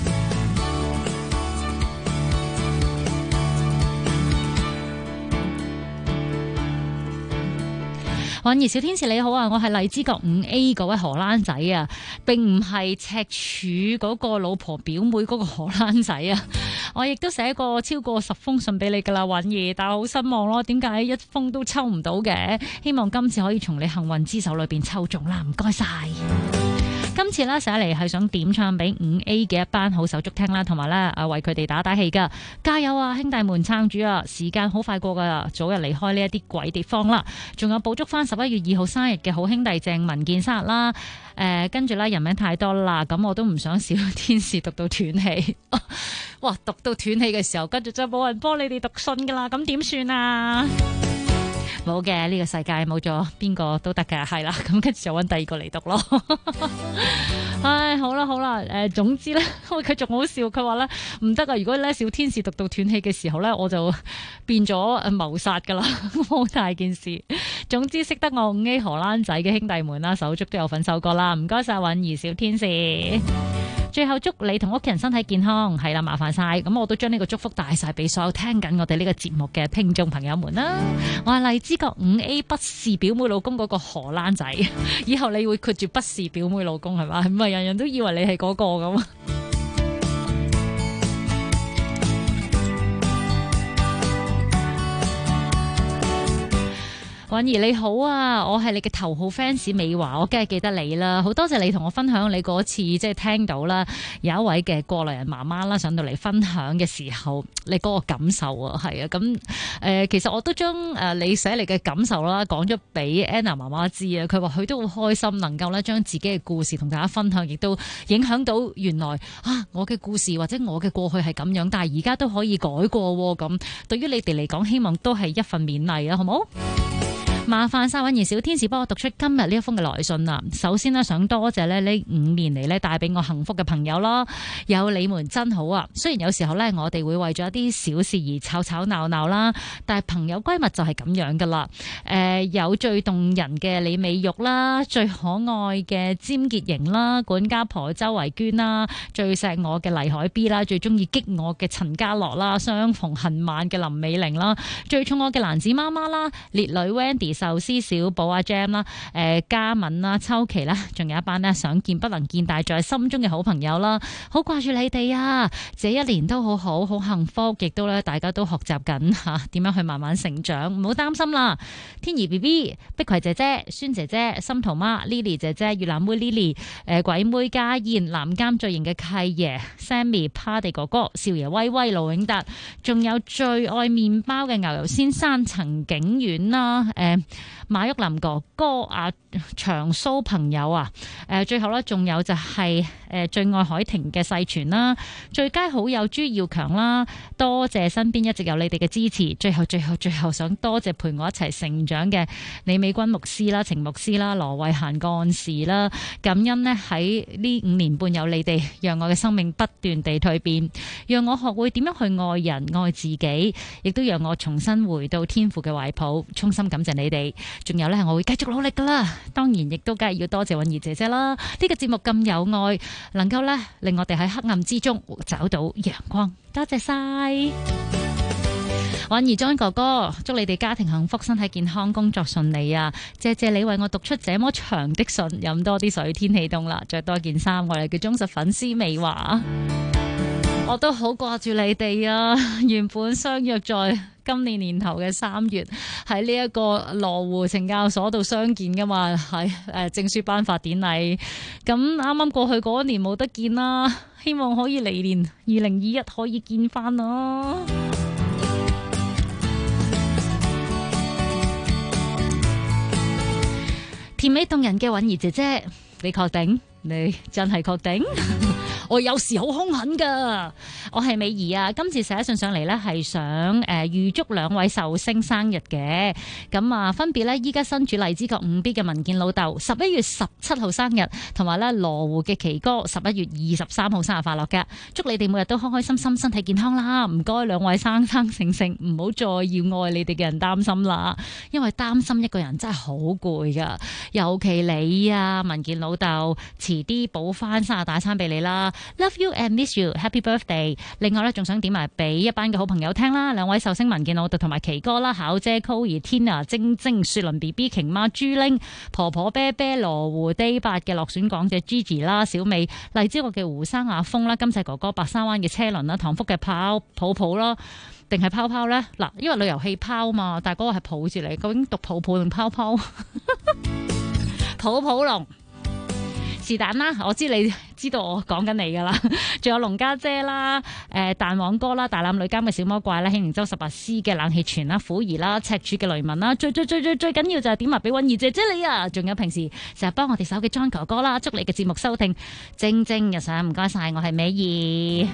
韻儀小天使你好啊，我係荔枝角5A 嗰位荷蘭仔啊，並唔係赤柱嗰個老婆表妹嗰個荷蘭仔啊。我亦都寫過超過10封信俾你噶啦，韻儀，但係好失望咯，點解一封都抽唔到嘅？希望今次可以從你幸運之手裏邊抽中啦，唔該晒。 今次咧寫嚟係想點唱俾5A 嘅一班好手足聽啦，同埋咧為佢哋打打氣噶，加油啊兄弟們撐住啊！時間好快過噶，早日離開呢一啲鬼地方啦。仲有補足翻11月2號生日嘅好兄弟鄭文健生日啦。跟住咧人名太多啦，咁我都唔想小天使讀到斷氣。哇，讀到斷氣嘅時候，跟住就冇人幫你哋讀信噶啦，咁點算啊？冇嘅，呢個世界冇咗邊個都得嘅，係啦，咁跟住就揾第二個嚟讀咯。唉，好啦，總之咧，佢仲好笑，佢話咧唔得啊！如果咧小天使讀到斷氣嘅時候咧，我就變咗謀殺噶啦，好大件事。總之識得我5A 荷蘭仔嘅兄弟們啦，手足都有份受過啦，唔該晒允兒小天使。最後祝你同屋企人身體健康，係啦，麻煩晒。咁我都將呢個祝福帶晒俾所有聽緊我哋呢個節目嘅聽眾朋友們啦。我係荔枝角5A 不是表妹老公嗰個荷蘭仔，以後你會括住不是表妹老公係嘛？唔係人人都以為你係嗰個咁。允兒你好啊，我係你嘅頭號 fans 美華，我梗係記得你啦，好多謝你同我分享你嗰次即係聽到啦，有一位嘅過來人媽媽啦上到嚟分享嘅時候，你嗰個感受啊，係啊，咁其實我都將你寫嚟嘅感受啦講咗俾 Anna 媽媽知啊，佢話佢都好開心能夠咧將自己嘅故事同大家分享，亦都影響到原來啊我嘅故事或者我嘅過去係咁樣，但係而家都可以改過喎，咁對於你哋嚟講，希望都係一份勉勵啊，好冇？麻煩晒允兒小天使幫我讀出今日呢一封嘅來信啦。首先呢，想多謝呢5年嚟呢帶俾我幸福嘅朋友啦，有你們真好啊！雖然有時候呢，我哋會為咗一啲小事而吵吵鬧鬧啦，但係朋友閨蜜就係咁樣噶啦。有最動人嘅李美玉啦，最可愛嘅詹潔瑩啦，管家婆周維娟啦，最錫我嘅黎海 B 啦，最中意激我嘅陳家樂啦，相逢恨晚嘅林美玲啦，最寵我嘅蘭子媽媽啦，烈女 Wendy。壽司小寶阿 Jam 啦，嘉敏啦，秋琪啦，仲有一班呢想見不能見，但係在心中嘅好朋友啦，好掛住你哋啊！這一年都好幸福，亦都咧大家都學習緊吓點樣去慢慢成長，唔好擔心啦。天怡 BB、碧葵姐姐、孫姐姐、心桃媽、Lily 姐姐、越南妹 Lily、鬼妹家燕、南監最型嘅契爺 Sammy、Party 哥哥、少爺威威、盧永達，仲有最愛麵包嘅牛油先生陳景遠啦，馬玉林哥哥啊，長蘇朋友啊，最後咧仲有就係最愛海婷嘅世傳啦，最佳好友朱耀強啦，多謝身邊一直有你哋嘅支持。最後想多謝陪我一齊成長嘅李美君牧師啦、程牧師啦、羅慧嫻幹事啦，感恩呢喺呢5年半有你哋，讓我嘅生命不斷地蛻變，讓我學會點樣去愛人愛自己，亦都讓我重新回到天父嘅懷抱。衷心感謝你哋。仲有呢，我會繼續努力噶啦。當然，亦都梗係要多謝允兒姐姐啦。呢個節目咁有愛，能夠呢令我哋喺黑暗之中找到陽光。多謝晒允兒 John 哥哥，祝你哋家庭幸福、身體健康、工作順利啊！謝謝你為我讀出這麼長的信。飲多啲水，天氣凍啦，着多件衫。我哋嘅忠實粉絲美華，我都好掛住你哋啊！原本相約在今年年頭嘅3月喺呢一個羅湖懲教所度相見噶嘛，係證書頒發典禮。咁啱啱過去嗰年冇得見啦，希望可以嚟年2021可以見翻咯。甜美動人嘅允兒姐姐，你確定？你真係確定？我有時好兇狠噶。我係美儀啊，今次寫信上嚟呢係想預祝2位壽星生日嘅。咁啊，分別呢依家身處荔枝角5B嘅文健老豆11月17號生日，同埋呢羅湖嘅奇哥11月23號生日快樂嘅。祝你哋每日都開開心心，身體健康啦！唔該2位生生性性，唔好再要愛你哋嘅人擔心啦，因為擔心一個人真係好攰噶。尤其你啊，文健老豆，遲啲補翻生日大餐俾你啦。Love you and miss you, Happy birthday！ 另外咧，仲想點埋俾一班嘅好朋友聽啦，2位壽星文健老豆同埋奇哥啦，巧姐 Coir、Tina、晶晶、雪倫 BB、瓊媽、朱玲、婆婆啤啤、羅湖 Day 8嘅落選港姐 Gigi 啦、小美、荔枝角嘅胡生阿峰啦、金世哥哥、白沙灣嘅車輪啦、唐福嘅泡泡啦，定係泡泡咧？嗱，因為旅遊氣泡嘛，但係嗰個係抱住你，究竟讀泡泡定泡泡？泡泡龍。 是但啦，我知你知道我講緊你噶啦，仲有龍家姐啦，蛋黃哥啦，大欖女監嘅小魔怪啦，興寧州18C嘅冷氣泉啦，虎兒啦，赤柱嘅雷文啦，最緊要就係點埋俾韻兒姐姐你啊，仲有平時成日幫我哋手嘅 John 哥哥啦，祝你嘅節目收聽蒸蒸日上，唔該晒，我係美儀。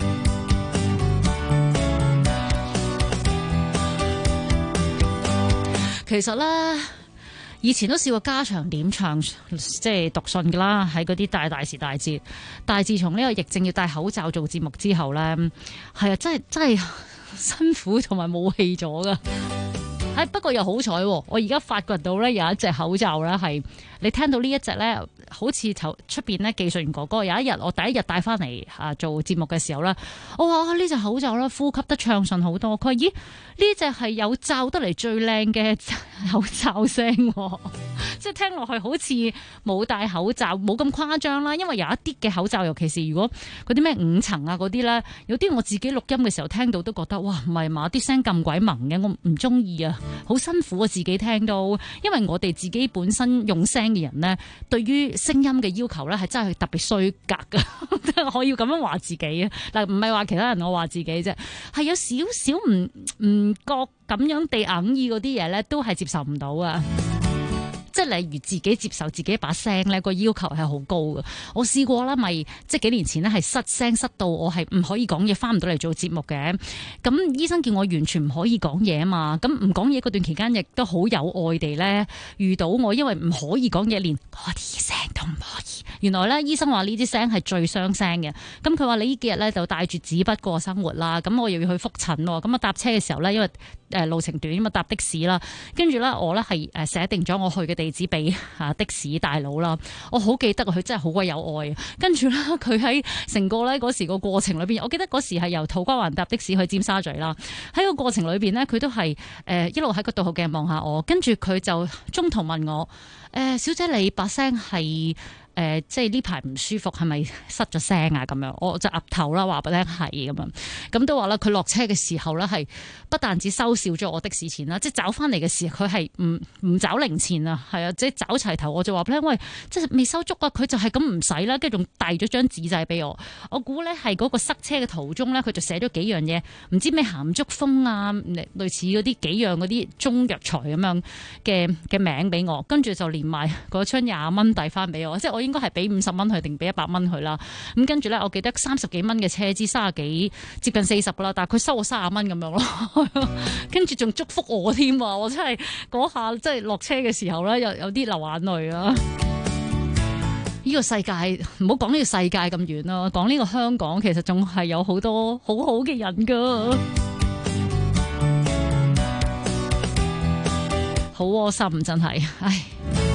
其實咧，以前都試過家常點唱，即係讀信噶啦，喺嗰啲大時大節。但係自從呢個疫症要戴口罩做節目之後咧，係啊，真係辛苦同埋冇氣咗噶。不過又好彩，我而家發掘到咧有一隻口罩咧係，你聽到呢一隻咧，好似出邊咧技術員哥哥有一日我第一日帶翻嚟做節目嘅時候咧，我話呢隻口罩咧呼吸得暢順好多。佢話咦，呢隻係有罩得嚟最靚嘅口罩聲，即係聽落去好似冇戴口罩冇咁誇張啦。因為有一啲嘅口罩，尤其是如果嗰啲咩5層啊嗰啲咧，有啲我自己錄音嘅時候聽到都覺得哇，唔係嘛，啲聲咁鬼萌嘅，我唔中意啊，好辛苦啊自己聽到。因為我哋自己本身用聲嘅人咧，對於聲音嘅要求咧係真係特別衰格噶，我要咁樣話自己啊。嗱，唔係話其他人，我話自己啫，係有少少唔覺咁樣地硬耳嗰啲嘢咧，都係接受唔到啊。即係例如自己接受自己把聲咧，個要求係好高嘅。我試過啦，咪即係幾年前咧係失聲失到我係唔可以講嘢，翻唔到嚟做節目嘅。咁醫生叫我完全唔可以講嘢啊嘛。咁唔講嘢嗰段期間，亦都好有愛地咧遇到我，因為唔可以講嘢，連嗰啲聲都唔可以。原來咧醫生話呢啲聲係最傷聲嘅。咁佢話你呢幾日咧就帶住紙筆過生活啦。咁我又要去覆診喎。咁啊搭車嘅時候咧，因為路程短，咁啊搭的士啦。跟住咧我咧係寫定咗我去嘅地址俾的士大佬啦。我好記得佢真係好鬼有愛啊。跟住咧佢喺成個咧嗰時個過程裏邊，我記得嗰時係由土瓜灣搭的士去尖沙咀啦。喺個過程裏邊咧，佢都係一路喺個倒後鏡望下我。跟住佢就中途問我小姐你把聲係即係呢排唔舒服，係咪失咗聲啊？咁樣我就岌頭啦，話俾你聽係咁樣。咁都話啦，佢落車嘅時候咧，係不但止收少咗我的士錢啦，即係找翻嚟嘅時候，佢係唔找零錢啊，係啊，即係找齊頭。我就話俾你聽，喂，即係未收足啊！佢就係咁唔使啦，跟住仲遞咗張紙仔俾我。我估咧係嗰個塞車嘅途中咧，佢就寫咗幾樣嘢，唔知咩鹹竹風啊，類似嗰啲幾樣嗰啲中藥材咁樣嘅名俾我，跟住就連埋嗰張20蚊遞翻俾我，即係我應該係俾50蚊佢定俾100蚊佢啦。咁跟住咧，我記得30幾蚊嘅車資，30幾接近40啦，但係佢收我30蚊咁樣咯。跟住仲祝福我添啊！我真係嗰下即係落車嘅時候咧，有啲流眼淚啊！呢個世界唔好講呢個世界咁遠啦，講呢個香港其實仲係有好多好好嘅人噶，好窩心真係，唉。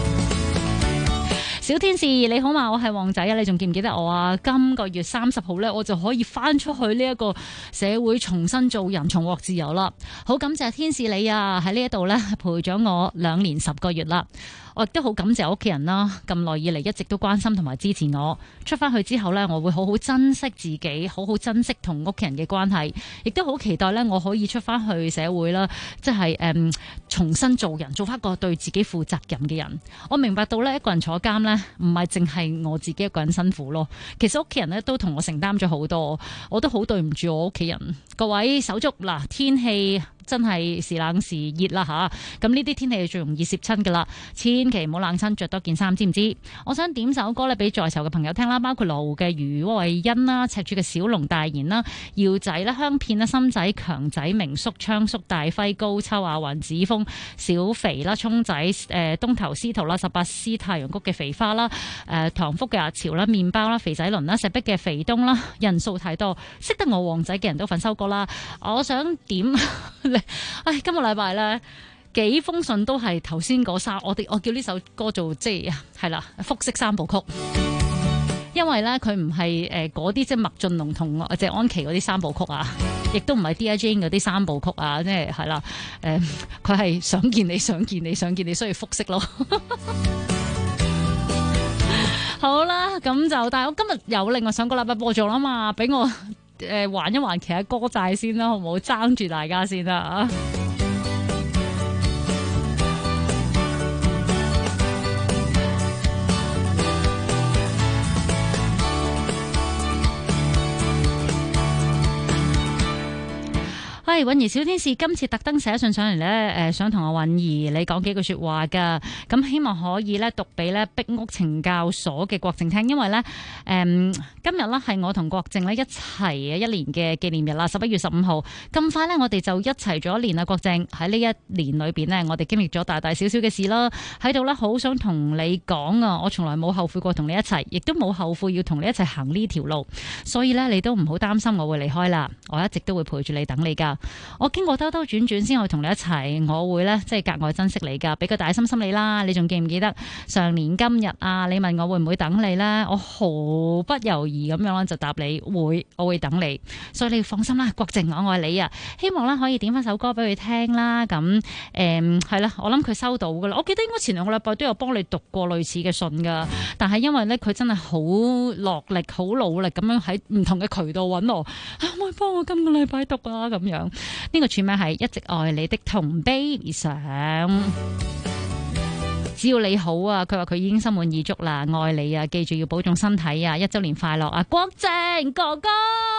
小天使你好嘛，我係旺仔啊，你仲記唔記得我啊？今個月30號呢，我就可以翻出去呢一個社會重新做人，重獲自由啦。好感謝天使你啊，喺呢一度呢，陪咗我2年10個月啦。我亦都好感謝屋企人啦，咁耐以嚟一直都關心同埋支持我。出翻去之後呢，我會好好珍惜自己，好好珍惜同屋企人嘅關係，亦都好期待呢，我可以出翻去社會啦，即係重新做人，做翻個對自己負責任嘅人。我明白到呢，一個人坐監呢，唔係淨係我自己一個人辛苦咯，其實屋企人呢都同我承擔咗好多，我都好對唔住我屋企人。各位手足嗱，天氣真係時冷時熱啦吓，咁呢啲天氣最容易攝親噶啦，千祈唔好冷親，着多件衫，知唔知？我想點首歌咧俾在囚嘅朋友聽啦，包括羅湖嘅余慧欣啦、赤柱嘅小龍大賢啦、耀仔啦、香片啦、深仔、強仔、明叔、昌叔、大輝、高秋、阿雲、子峰、小肥啦、聰仔、東頭司徒啦、18C 太陽谷嘅肥花啦、唐福嘅阿潮啦、麵包啦、肥仔倫啦、石壁嘅肥東啦，人數太多，識得我旺仔嘅人都份收歌啦。我想點？唉，今個禮拜咧幾封信都係頭先嗰3，我叫呢首歌做即係啦複式3部曲，因為咧佢唔係嗰啲即係麥浚龍同謝安琪嗰啲3部曲啊，亦都唔係 Dear Jane 嗰啲3部曲啊，即係啦，佢係想見你想見你想見你，所以複式咯。好啦，咁就但係我今日有另外上個禮拜播咗啦嘛，俾我還一還其他歌債先啦，好唔好？爭住大家先啦。 係韻兒小天使今次特登寫信上嚟咧，想同阿韻兒你講幾句說話噶，咁希望可以咧讀俾咧壁屋懲教所嘅國正聽，因為咧今日咧係我同國正咧一齊一年嘅紀念日啦，11月15號，咁快咧我哋就一齊咗一年啦。國正喺呢一年裏邊咧，我哋經歷咗大大小小嘅事啦，喺度咧好想同你講啊，我從來冇後悔過同你一齊，亦都冇後悔要同你一齊行呢條路，所以咧你都唔好擔心我會離開啦，我一直都會陪住你等你噶，我經過兜兜轉轉先去同你一齊，我會咧即係格外珍惜你噶，俾個大心心你啦。你仲記唔記得上年今日啊？你問我會唔會等你咧？我毫不猶豫咁樣就答你會，我會等你，所以你放心啦，國正我愛你啊！希望咧可以點翻首歌俾佢聽啦。咁係啦，我諗佢收到噶啦。我記得應該前2個禮拜都有幫你讀過類似嘅信噶，但係因為咧佢真係好落力、好努力咁樣喺唔同嘅渠道揾我，可唔可以幫我今個禮拜讀啊？咁樣呢個署名係一直愛你的同 baby 上，只要你好啊！佢話佢已經心滿意足啦，愛你啊！記住要保重身體啊！1周年快樂啊！國正哥哥，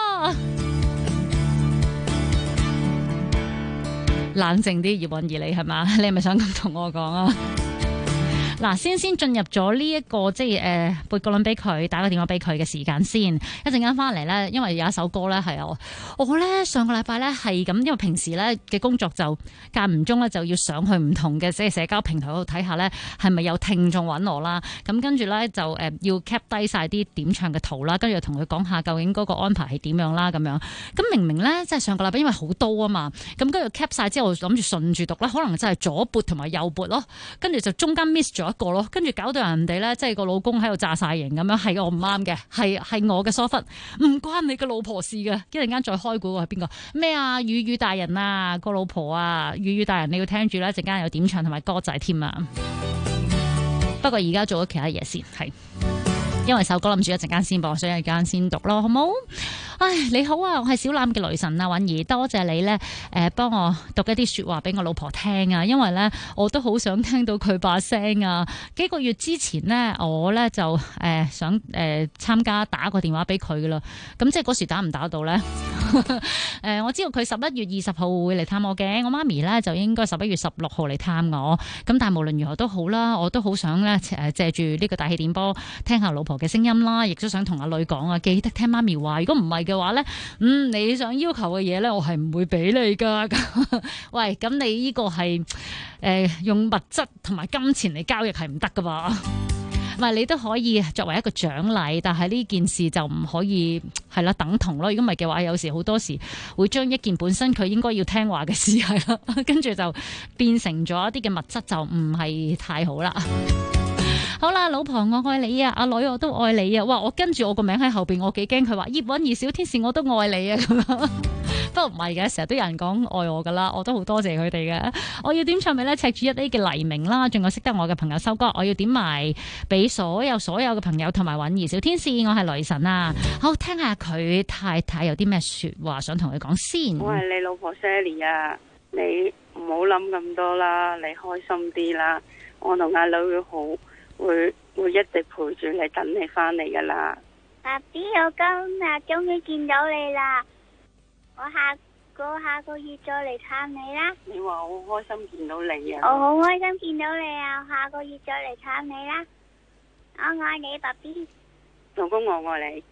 冷靜啲，葉韻儀你係嘛？你係咪想咁同我講啊？嗱，先進入咗呢一個即係撥個輪俾佢，打個電話俾佢嘅時間先。一陣間翻嚟咧，因為有一首歌咧係我咧上個禮拜咧係咁，因為平時咧嘅工作就間唔中咧就要上去唔同嘅即係社交平台嗰度睇下咧係咪有聽眾揾我啦。咁跟住咧就要 cap 低晒啲點唱嘅圖啦，跟住同佢講下究竟嗰個安排係點樣啦咁樣。咁明明咧即係上個禮拜因為好多啊嘛，咁跟住 cap 晒之後諗住順住讀啦，可能真係左撥同埋右撥咯，跟住就中間 miss 咗一個咯，跟住搞到人哋咧，即係個老公喺度炸晒型咁樣，係我唔啱嘅，係我嘅疏忽，唔關你嘅老婆事嘅。一陣間再開估係邊個咩啊？雨雨大人啊，個老婆啊，雨雨大人你要聽住啦，一陣間有點唱同埋歌仔添啊。不過而家做咗其他嘢先，係因為首歌諗住一陣間先播，所以一陣間先讀咯，好冇？唉，你好啊，我係小欖嘅雷神啊，韻兒，多謝你咧，幫我讀一啲說話俾我老婆聽啊，因為咧我都好想聽到佢把聲啊。幾個月之前咧，我咧就想參加打個電話俾佢噶啦，咁即係嗰時打唔打到咧？我知道佢11月20號會嚟探我嘅，我媽咪咧就應該11月16號嚟探我，咁但係無論如何都好啦，我都好想咧借住呢個大氣電波聽下老婆嘅聲音啦，亦都想同阿女講啊，記得聽媽咪話，如果唔係嘅話咧，你想要求嘅嘢咧，我係唔會俾你噶。喂，咁你呢個係用物質同埋金錢嚟交易係唔得噶噃。唔係，你都可以作為一個獎勵，但係呢件事就唔可以係啦等同咯。如果唔係嘅話，有時好多時會將一件本身佢應該要聽話嘅事係啦，跟住就變成咗一啲嘅物質，就唔係太好啦。好啦，老婆我愛你啊，阿女我都愛你啊。哇，我跟住我個名喺後邊，我幾驚佢話葉韻兒小天使我都愛你啊咁樣。不過唔係嘅，成日都有人講愛我噶啦，我都好多謝佢哋嘅。我要點唱俾咧赤柱1A嘅黎明啦，仲有識得我嘅朋友收歌，我要點埋俾所有嘅朋友同埋韻兒小天使，我係雷神啊。好，聽下佢太太有啲咩說話想同佢講先。 我係你老婆 Sally 啊，你唔好諗咁多啦，你開心啲啦，我同阿女會一直陪住你，等你翻嚟噶啦。 爸 B， 我今日終於見到你啦！我下個月再嚟探你啦。 你話我好開心見到你啊！ 我好開心見到你啊！下個月再嚟探你啦。我愛你，爸 B。 老公，我愛你。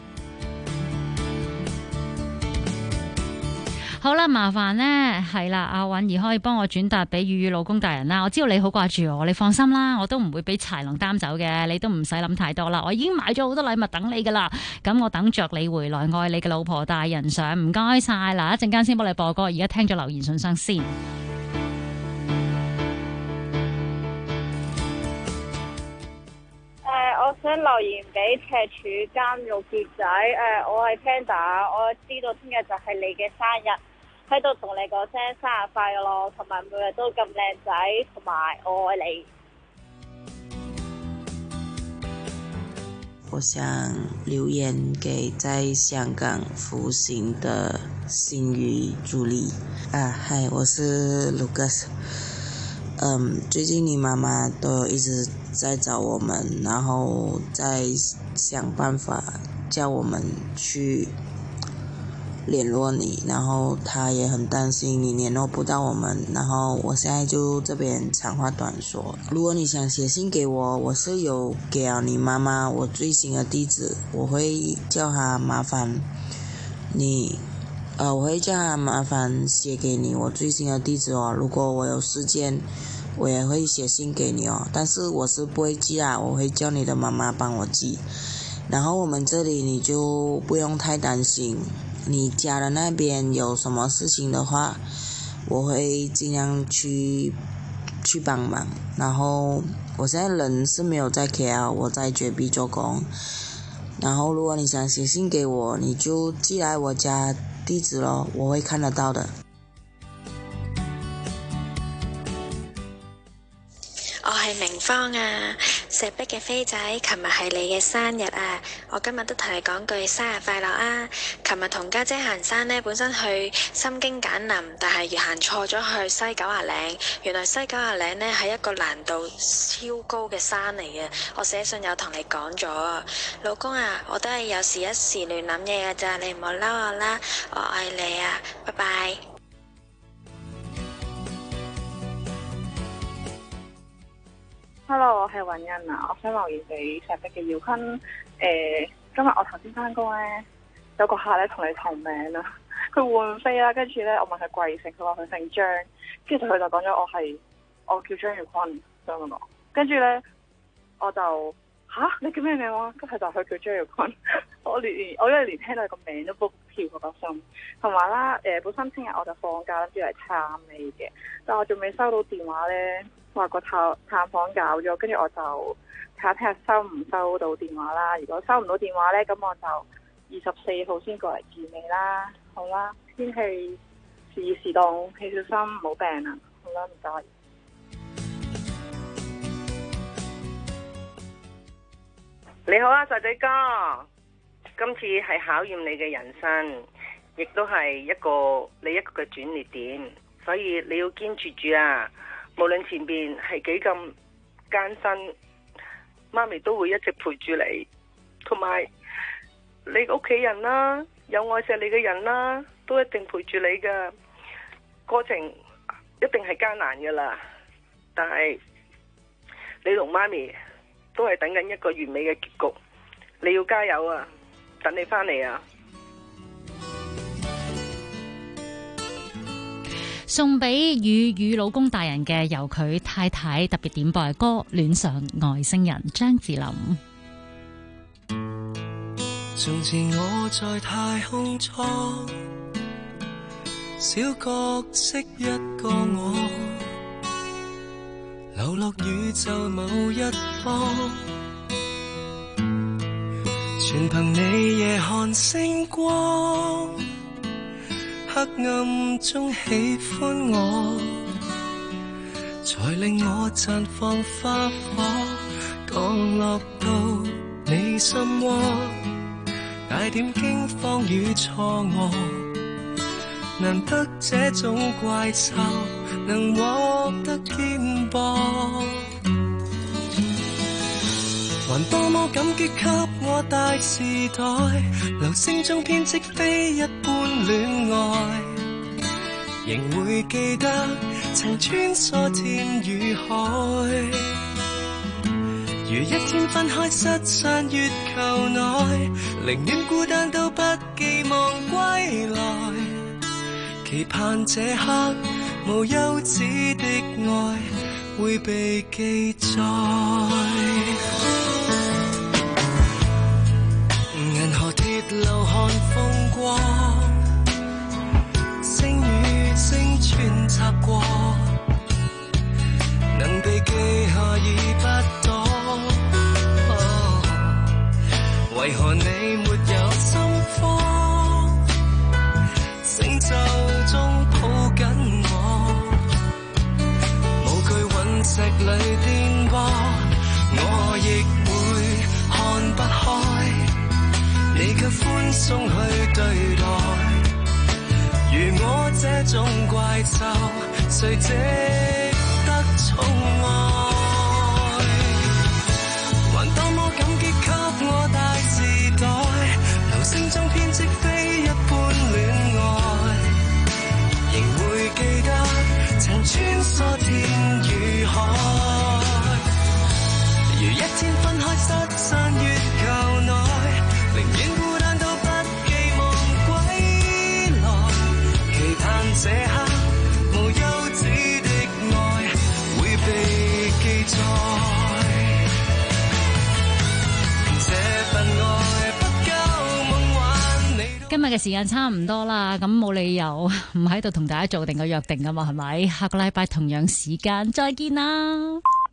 好啦，麻煩呢係啦，阿韻兒可以幫我轉達俾雨雨老公大人啦。我知道你好掛住我，你放心啦，我都唔會俾豺狼擔走嘅，你都唔使諗太多啦。我已經買咗好多禮物等你噶啦，咁我等着你回來，愛你嘅老婆大人上，唔該晒。嗱，一陣間先幫你播歌，而家聽咗留言信箱先。 我想留言俾赤柱監獄傑仔，我係 Panda， 我知道聽日就係你嘅生日，喺度同你講聲生日快樂咯，同埋每日都咁靚仔，同埋我愛你。 我想留言給在香港服刑的新宇助理嗨，我是 Lucas。最近你媽媽都一直在找我們，然後在想辦法叫我們去聯絡你，然後他也很擔心你聯絡不到我們，然後我現在就這邊長話短說，如果你想寫信給我，我是有給你媽媽我最新的地址，我會叫她麻煩你，我會叫她麻煩寫給你我最新的地址哦，如果我有時間我也會寫信給你哦，但是我是不會寄啊，我會叫你的媽媽幫我寄，然後我們這裡你就不用太擔心，你家的那邊有什麼事情的話，我會盡量去幫忙。然後我現在人是沒有在 KL， 我在絕壁做工。然後如果你想寫信給我，你就寄來我家地址咯，我會看得到的。 我係明芳啊，石壁嘅飛仔，琴日係你嘅生日啊！我今日都同你講句生日快樂啊！琴日同家姐行山呢，本身去心經簡林，但係行錯咗去西九牙嶺。原來西九牙嶺呢係一個難度超高嘅山嚟嘅，我寫信有同你講咗啊！老公啊，我都係有時一時亂諗嘢㗎咋，你唔好嬲我啦，我愛你啊！拜拜。 Hello， 我係尹欣啊，我想留言俾石壁嘅耀坤。今日我頭先翻工咧，有個客咧同你同名啊，佢換飛啦，跟住咧我問佢貴姓，佢話佢姓張，跟住佢就講咗我叫張耀坤咁樣講，跟住咧我就你叫咩名啊？跟住佢就佢叫張耀坤，我因為連聽到個名都卜跳嗰個心，同埋啦本身聽日我就放假諗住嚟探你嘅，但我仲未收到電話咧。話個探訪搞咗，跟住我就睇下聽日收唔收到電話啦。如果收唔到電話呢，咁我就24號先過嚟見你啦。好啦，天氣時熱時凍，你小心唔好病啊。好啦，唔該。 你好啊，細仔哥，今次係考驗你嘅人生，亦都係一個嘅轉捩點，所以你要堅持住啊！無論前邊係幾咁艱辛，媽咪都會一直陪住你，同埋你屋企人啦，有愛錫你嘅人啦，都一定陪住你㗎。過程一定係艱難㗎啦，但係你同媽咪都係等緊一個完美嘅結局，你要加油啊！等你返嚟啊！ 送俾與老公大人嘅由佢太太特別點播嘅歌《戀上外星人》，張智霖。 從前我在太空艙，小角色一個我，流落宇宙某一方，全憑你夜看星光，黑暗中喜歡我，才令我綻放花火，降落到你心窩，帶點驚慌與錯愕，難得這種怪獸能獲得肩膊，還多麼感激給我大時代，流星中編織非一般戀愛，仍會記得曾穿梭天與海，如一天分開失散月球內，寧願孤單都不寄望歸來，期盼這刻無休止的愛會被記載。銀河鐵路看風光，星與星穿插過，能被記下已不多。為何你沒有心慌？星宙中抱緊我，無懼隕石裏顛簸，我亦會看不開。你卻寬鬆去對待，如我這種怪獸，誰值得寵愛？還多麼感激給我大時代，流星中編織非一般戀千分開失散月球內，寧願孤單都不寄望歸來，期盼這刻無休止的愛會被記載，這份愛不夠夢幻你。 今日嘅時間差唔多啦，咁冇理由唔喺度同大家做定個約定噶嘛，係咪？下個禮拜同樣時間再見啦。